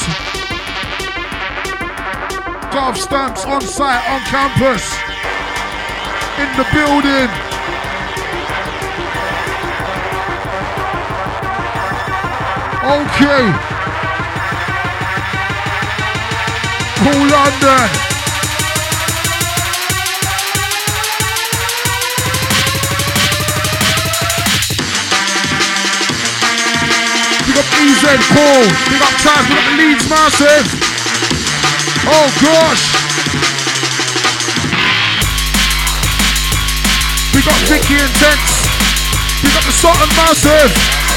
Gov stamps on site, on campus. In the building. Okay. Cool London. Big up EZ, Paul. Big up Taz, big up the Leeds Massive. Oh gosh. Big up Vicky Intense. Big up the Sutton Massive.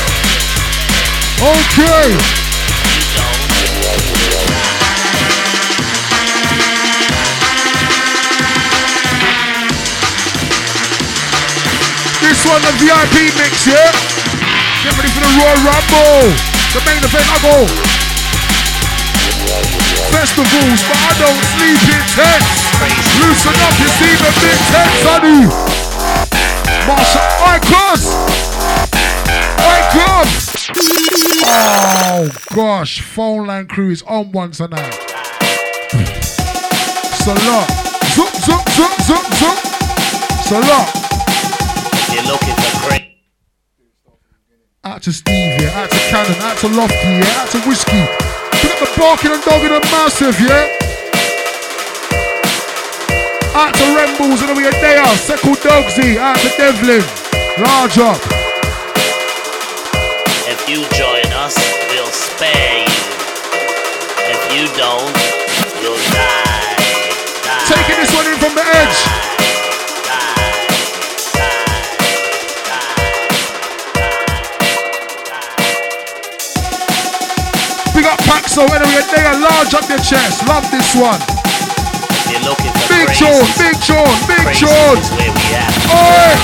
Okay. This one, the VIP mix, yeah? Get ready for the Royal Rumble. The main event, I go. Festivals, but I don't sleep intense. Loosen up, you see the big tense, honey. Marsha, oi cuz! Oi club! Oh gosh, Phone Line Crew is on one tonight. Salut. Zoop, zoop, zoop, zoop, zoop. Salut.
You're looking for great.
Out to Steve, yeah. Out to Cannon, out to Lofty, yeah. Out to Whiskey. Pick up the Barking and Dogging and Massive, yeah. Out to Rembles and we are there. Seckle Dogsy. Out to Devlin. Large up.
If you join us, we'll spare you. If you don't, you'll die.
Taking this one in from the edge. Big up Paxo and we are there. Large up your chest. Love this one.
Looking for
Big Sean, Big Sean, Big Sean. Oi!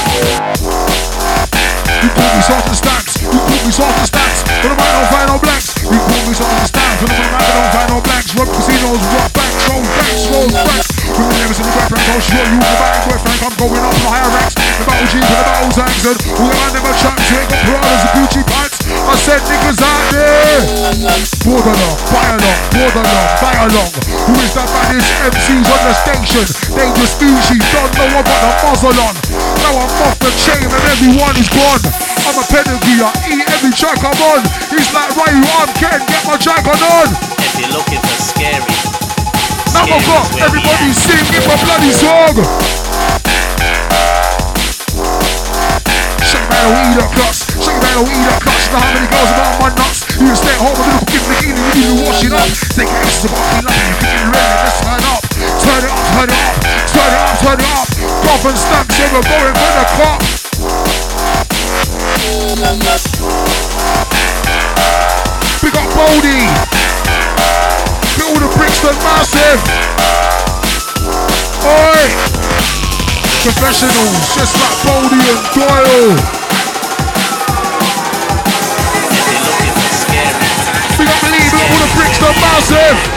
You call me soft and stacks. You call me soft and stacks. For the man don't find no blanks. You call me soft and stacks. For the man don't find no blanks. Rock casinos, rock banks, roll banks, roll banks. With the neighbors in the grab rank, I'll show you the back boy Frank. I'm going up to the higher ranks. The battle G for the battle Zangs. And all the man never tracks. You ain't got Pradas and Gucci pants. I said niggas out there. Border along, buy along, border along, buy along. Who is the baddest MCs on the station? Dangerous species, don't know I got the muzzle on. Now I'm off the chain and everyone is gone. I'm a pedigree, I eat every track I'm on. It's like Ryu, I'm Ken, get my track on.
If you're looking for scary,
now I've got everybody singing my bloody song. Shake man, I'll eat that clutch. Shake man, I'll eat that clutch. Know how many girls about my nuts? You stay at home, a little give the key, you need to wash it up. Take it extra about clean up, you think you're ready, let's turn up. Turn it up, turn it up, turn it up, turn it up. Cough and stamps, yeah, we're going for the cop. Big up Bodie. Build the Brixton Massive. Oi. Professionals, just like Bodie and Doyle. Big up Lee, big up all the Brixton Massive.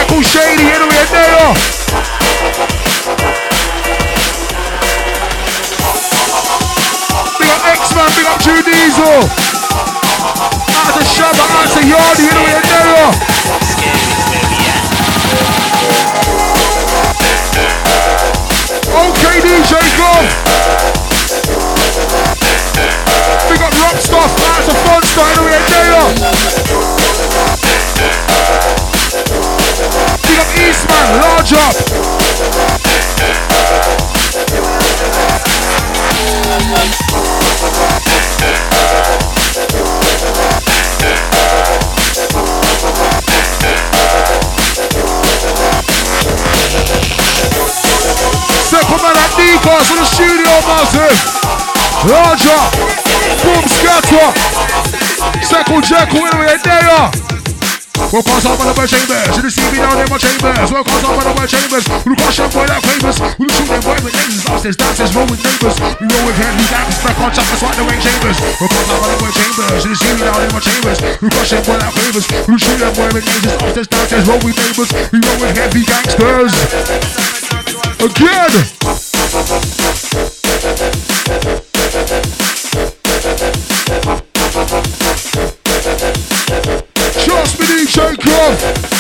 Circle Shady, anyway, there. Big up X-Man, big up Drew Diesel. Out to Shabba, out to Yardy, anyway, there. Okay, DJ Glove. Big up Rock Stuff, out to Fun Star, anyway, there. Big up Eastman, large up. Second man at D-Cars in the studio, massive. Large up. Boom, scatter. Second Jekyll, anyway, there. Work on some of the chambers, you see me down in my chambers. Work on some of the chambers, we crush them boy like famous. We shoot them boy with neighbors, upstairs, downstairs, roll with neighbors. We roll with heavy gangs, back on chop, that's why the ring chambers. Work on some of the chambers, you see me down in my chambers. We crush them boy like famous. We shoot them boy with neighbors, upstairs, downstairs, roll with neighbors. We roll with heavy gangsters. Again. Trust me, DJ Glove.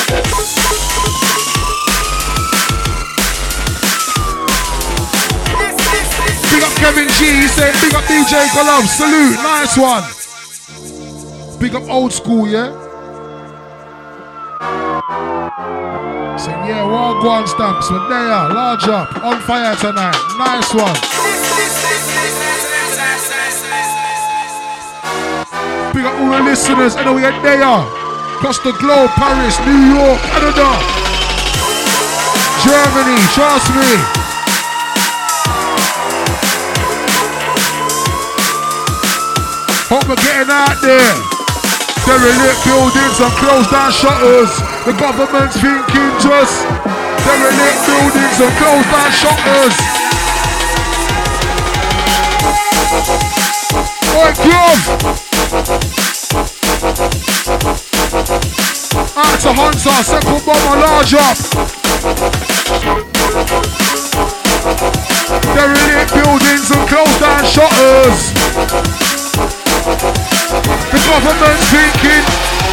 Big up Kevin G, he said big up DJ Glove, salute, nice one. Big up old school, yeah? So yeah, Wagwan stamps, but they are large up, on fire tonight, nice one. Big up all the listeners, and we are there. Across the globe, Paris, New York, Canada, Germany, trust me. Hope we're getting out there. Derelict buildings and closed down shutters. The government's thinking just derelict buildings and closed down shutters. Oi, Glove! Out to Hunter, second bomber, large up. Derelict buildings and closed down shutters. The government's thinking.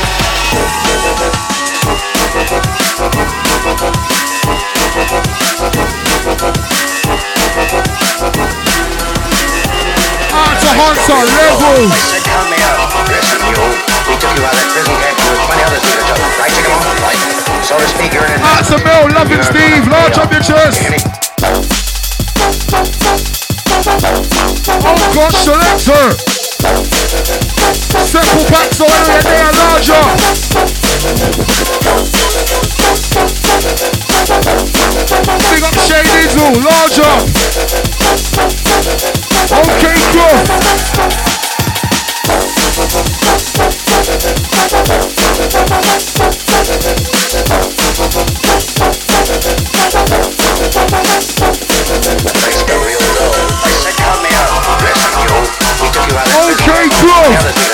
Out to Hunter, levels.
I said, come here. Listen, you. We took you out of that prison camp and there was 20 others we could have. Right, take them on. Right. So to speak, you're in.
Out to Mel, loving Steve, large up your chest. Oh gosh, selector. Simple packs are area, they are larger. Big up Shay Diesel, larger. Okay, cool. Okay, cool.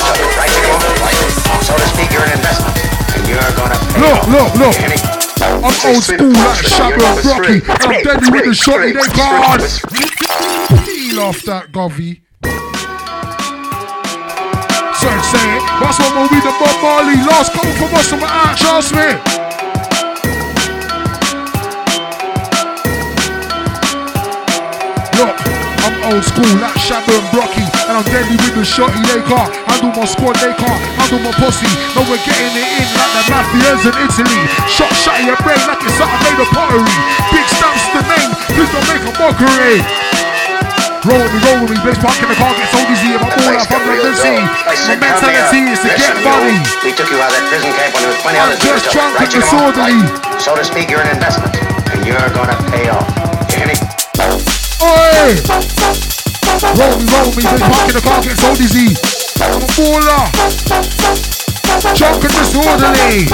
So to speak, you're an investment, and you're gonna pay
Look. I'm old school like Shabba and Rocky, and I'm deadly with the shorty they card. Peel off that govy. Sorry to say it, that's what will be the Bob Marley last couple from us on my out, trust me. Look, I'm old school like Shabba and Rocky, and I'm deadly with the shorty they can't handle my squad, they can't handle my pussy. No, we're getting it in like the mafias in Italy. Shot in your brain like it's something made of pottery. Big stamps the name, please don't make a mockery. Roll with me, Blaze Park in the car gets so easy. If I'm all up from the sea, my mentality is to get money.
We took you out of that prison camp when there was 20
I'm
others.
just drunk and disorderly.
So to speak, you're an investment, and you're gonna pay off.
Oi! Roll with me, Blaze Park in the car gets so dizzy. I'm a baller. Drunk and disorderly.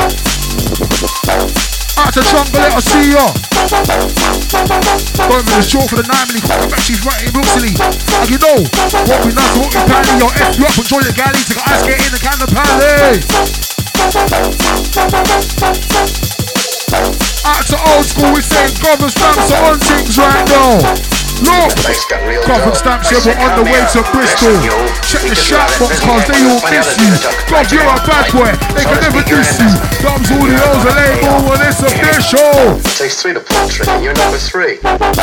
Out to jungle, let us see ya. Going with the short for the 9 minute, come back, she's right in Brooksily. And you know, what we nice, what we pally, yo, F you up and join the galley, take an ice skate in the can of pally. Out to old school, we saying government stamps are on things right now. Look, government stamps here, we're on the way to Bristol. Check the shout box cause they all miss you. God, you're a bad boy, they can never diss you. Dubs Audio's a label and it's official.
It takes 3 to pull a trick and you're number 3.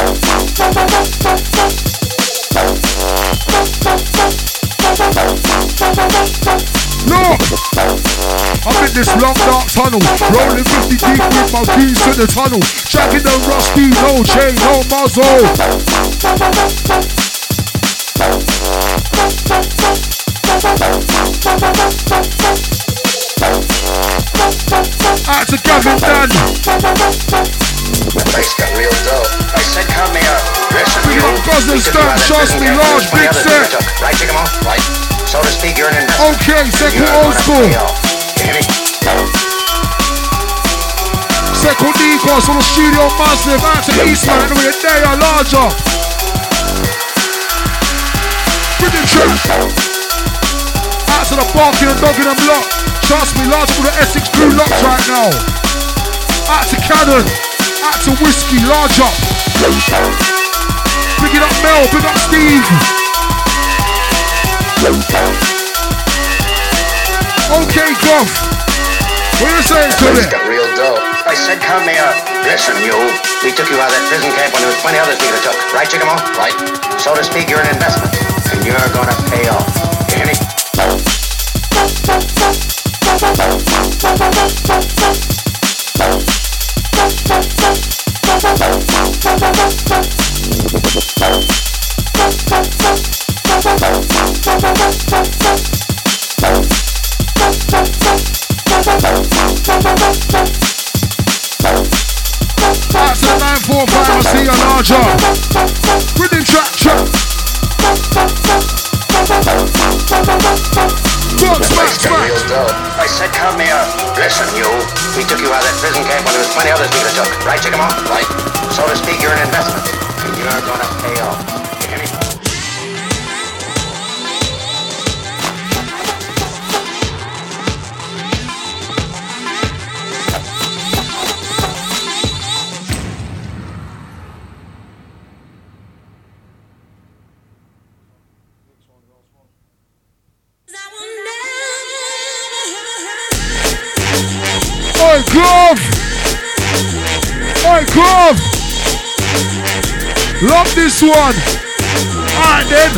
Look, I'm in this long dark tunnel, rolling 50 deep with my goons to the tunnel, jacking the rusty, no chain, no muzzle. Out to Gavin Dan.
The place got real dull. I said come here. Listen,
Big up Gosling Stamp, trust me, large, big set.
Right, check them out. Right. So to speak, you're an investment.
Okay, second old school. Second Nikos on the studio massive. Out to Eastman, and we're there, you're larger. Bring the trip. Out to the barking and dogging them lot. Trust me, larger with the Essex Blue Locks right now. Out to Cannon. Out to Whiskey, large up. Big it up Mel, big up Steve. Okay, Gruff. What are you saying to me?
Got real dull. I said come here. Listen, you. We took you out of that prison camp when there was plenty others we could have took. Right, Chickamo? Right. So to speak, you're an investment. And you're gonna pay off. You hear me?
Out to the 945, I see a larger. Rhythm track.
I said come here. Listen, you. We took you out of that prison camp when there was plenty others we could have took. Right, Chickamo? Right. So to speak, you're an investment. And you're gonna pay off. You hear me?
Oi, Glove! Oi, Glove! Love this one! Alright then!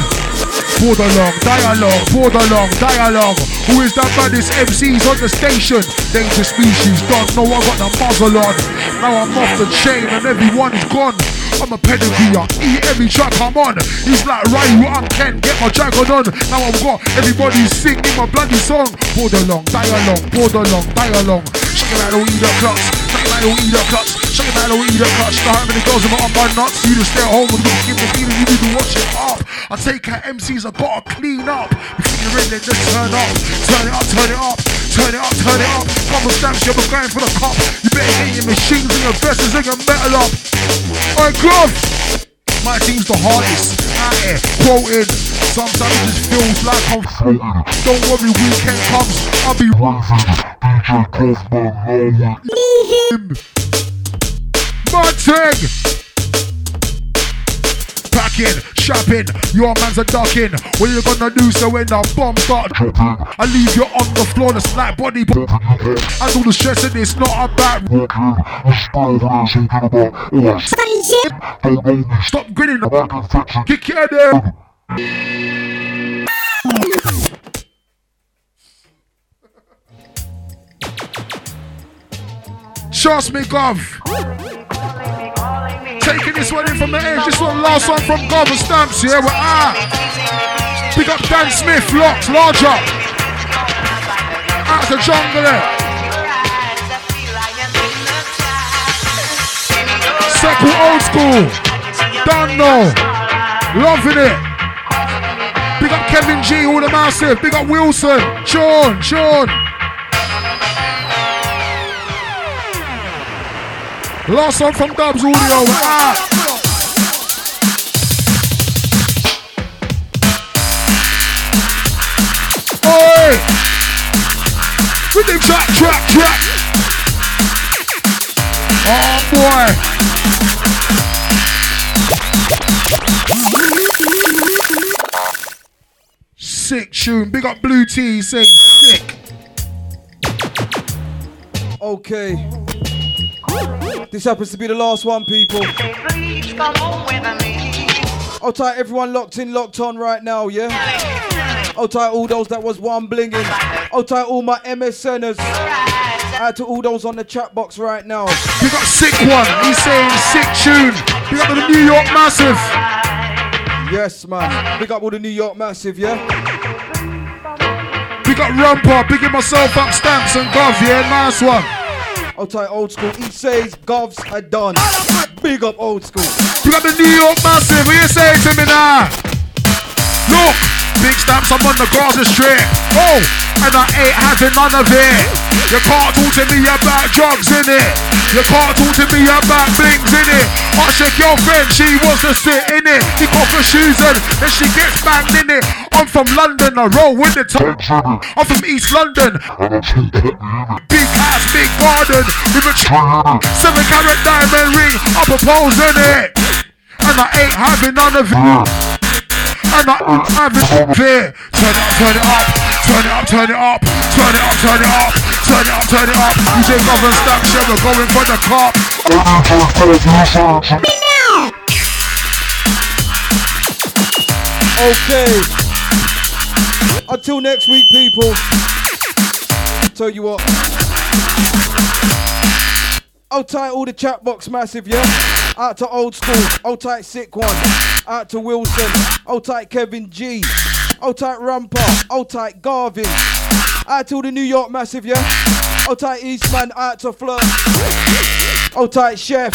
Dialogue. Who is that baddest MCs on the station? Danger species, don't know I got the muzzle on. Now I'm off the chain and everyone's gone. I'm a pedigree, I eat every track I'm on. He's like Ryu, I'm Ken, get my dragon on. Now I've got everybody singing my bloody song. Dialogue. Shake it out, don't eat the clutch. Shake it out, don't eat the clutch. Know how many girls are on my nuts? You to stay at home and give me feeling, you need to watch it up. I take out MCs, I gotta clean up. Before you're in, then just turn up. Turn it up. Couple stamps, you're going for the cop. You better get your machines and your vessels and your metal up. Alright, Glove. My team's the hardest. Out here, quoting. Sometimes it just feels like I'm floating. Don't worry, weekend comes, I'll be my tag. Packing, shopping, your man's a ducking. What you gonna do so when the bomb start dropping? I leave you on the floor, the slack body. I do the stress and it's not about stop grinning, kick your head there. Trust me, Gov. Taking this one in from the edge. This one, last one from Gov and Stamps. Yeah, we're out. Big up Dan Smith, Locks, larger. Out to jungle there. Second old school. Don't know. Loving it. Big up Kevin G, all the massive. Big up Wilson. Sean. Last one from Dubs Audio. Oi! Rhythm track. Oh boy. Sick tune. Big up Blue T saying sick.
Okay. This happens to be the last one, people. I'll tie everyone locked in, locked on right now, yeah? I'll tie all those that was one blinging. I'll tie all my MSNers. Add to all those on the chat box right now.
Big up Sick One. He's saying sick tune. Big up to the New York Massive.
Yes, man. Big up all the New York Massive, yeah?
Big up Rumper. Bigging myself up, Stamps and Gov, yeah? Nice one.
I'll tie Old School. He says Govs are done. Big up Old School.
Big up the New York Massive. What you saying to me now? Look. Big Stamps, I'm on the Gaza Strip. Oh, and I ain't having none of it. You can't talk to me about drugs, innit? You can't talk to me about blings, innit? Ask your girlfriend, she wants to sit in it. Kick off her shoes and then she gets banged in it. I'm from London, I roll with the top. I'm from East London. Big house, big garden with a 7-carat diamond ring. I propose, innit? And I ain't having none of it. And I ain't having none of it. Turn it up, turn it up. Turn it up, turn it up. Turn it up, turn it up. Turn it up, turn it up. DJ Govern Stack Shell, we're going for the cop.
Okay. Until next week, people. Tell you what. I'll tie all the chat box massive, yeah? Out to Old School. I'll tie Sick One. Out to Wilson. I'll tie Kevin G. I'll tie Rumper. I'll tie Garvin. Out to the New York Massive, yeah? I'll tie Eastman. Out to Flirt. I'll tie Chef.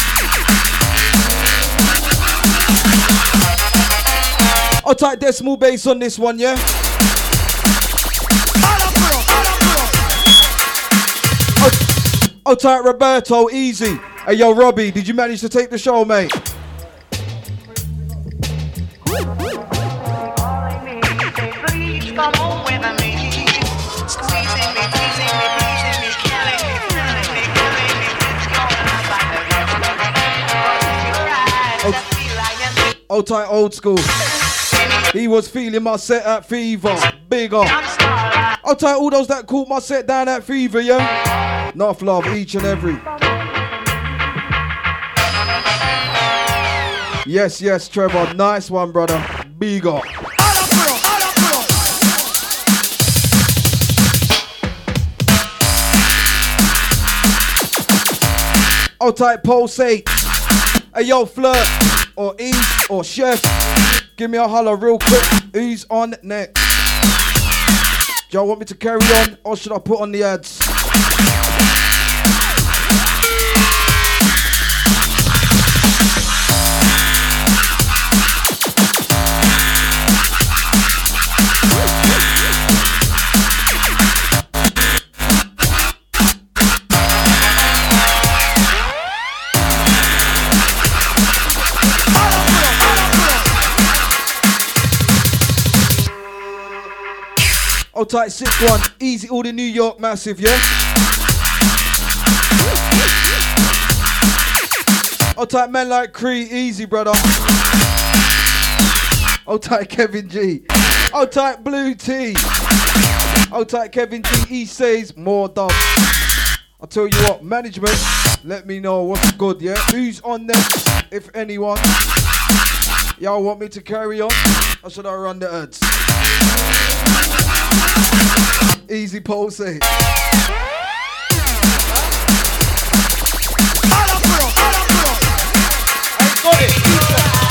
I'll tie Decimal Bass on this one, yeah? I'll tie Roberto, easy. Hey, yo, Robbie, did you manage to take the show, mate? I'll tie Old School. He was feeling my set at Fever. Big up. I'll tie all those that caught my set down at Fever, yeah? Enough love, each and every. Yes, yes, Trevor. Nice one, brother. Big up. I'll type Pulsate. Hey, yo, Flirt. Or East or Chef. Give me a holler real quick. Who's on next? Do y'all want me to carry on or should I put on the ads? I'll type 6-1, easy, all the New York Massive, yeah? I'll type men like Cree, easy, brother. I'll type Kevin G. I'll type Blue T. I'll type Kevin G, he says more dub. I'll tell you what, management, let me know what's good, yeah? Who's on next, if anyone? Y'all want me to carry on, or should I run the ads? Easy Pulsate.
I got it.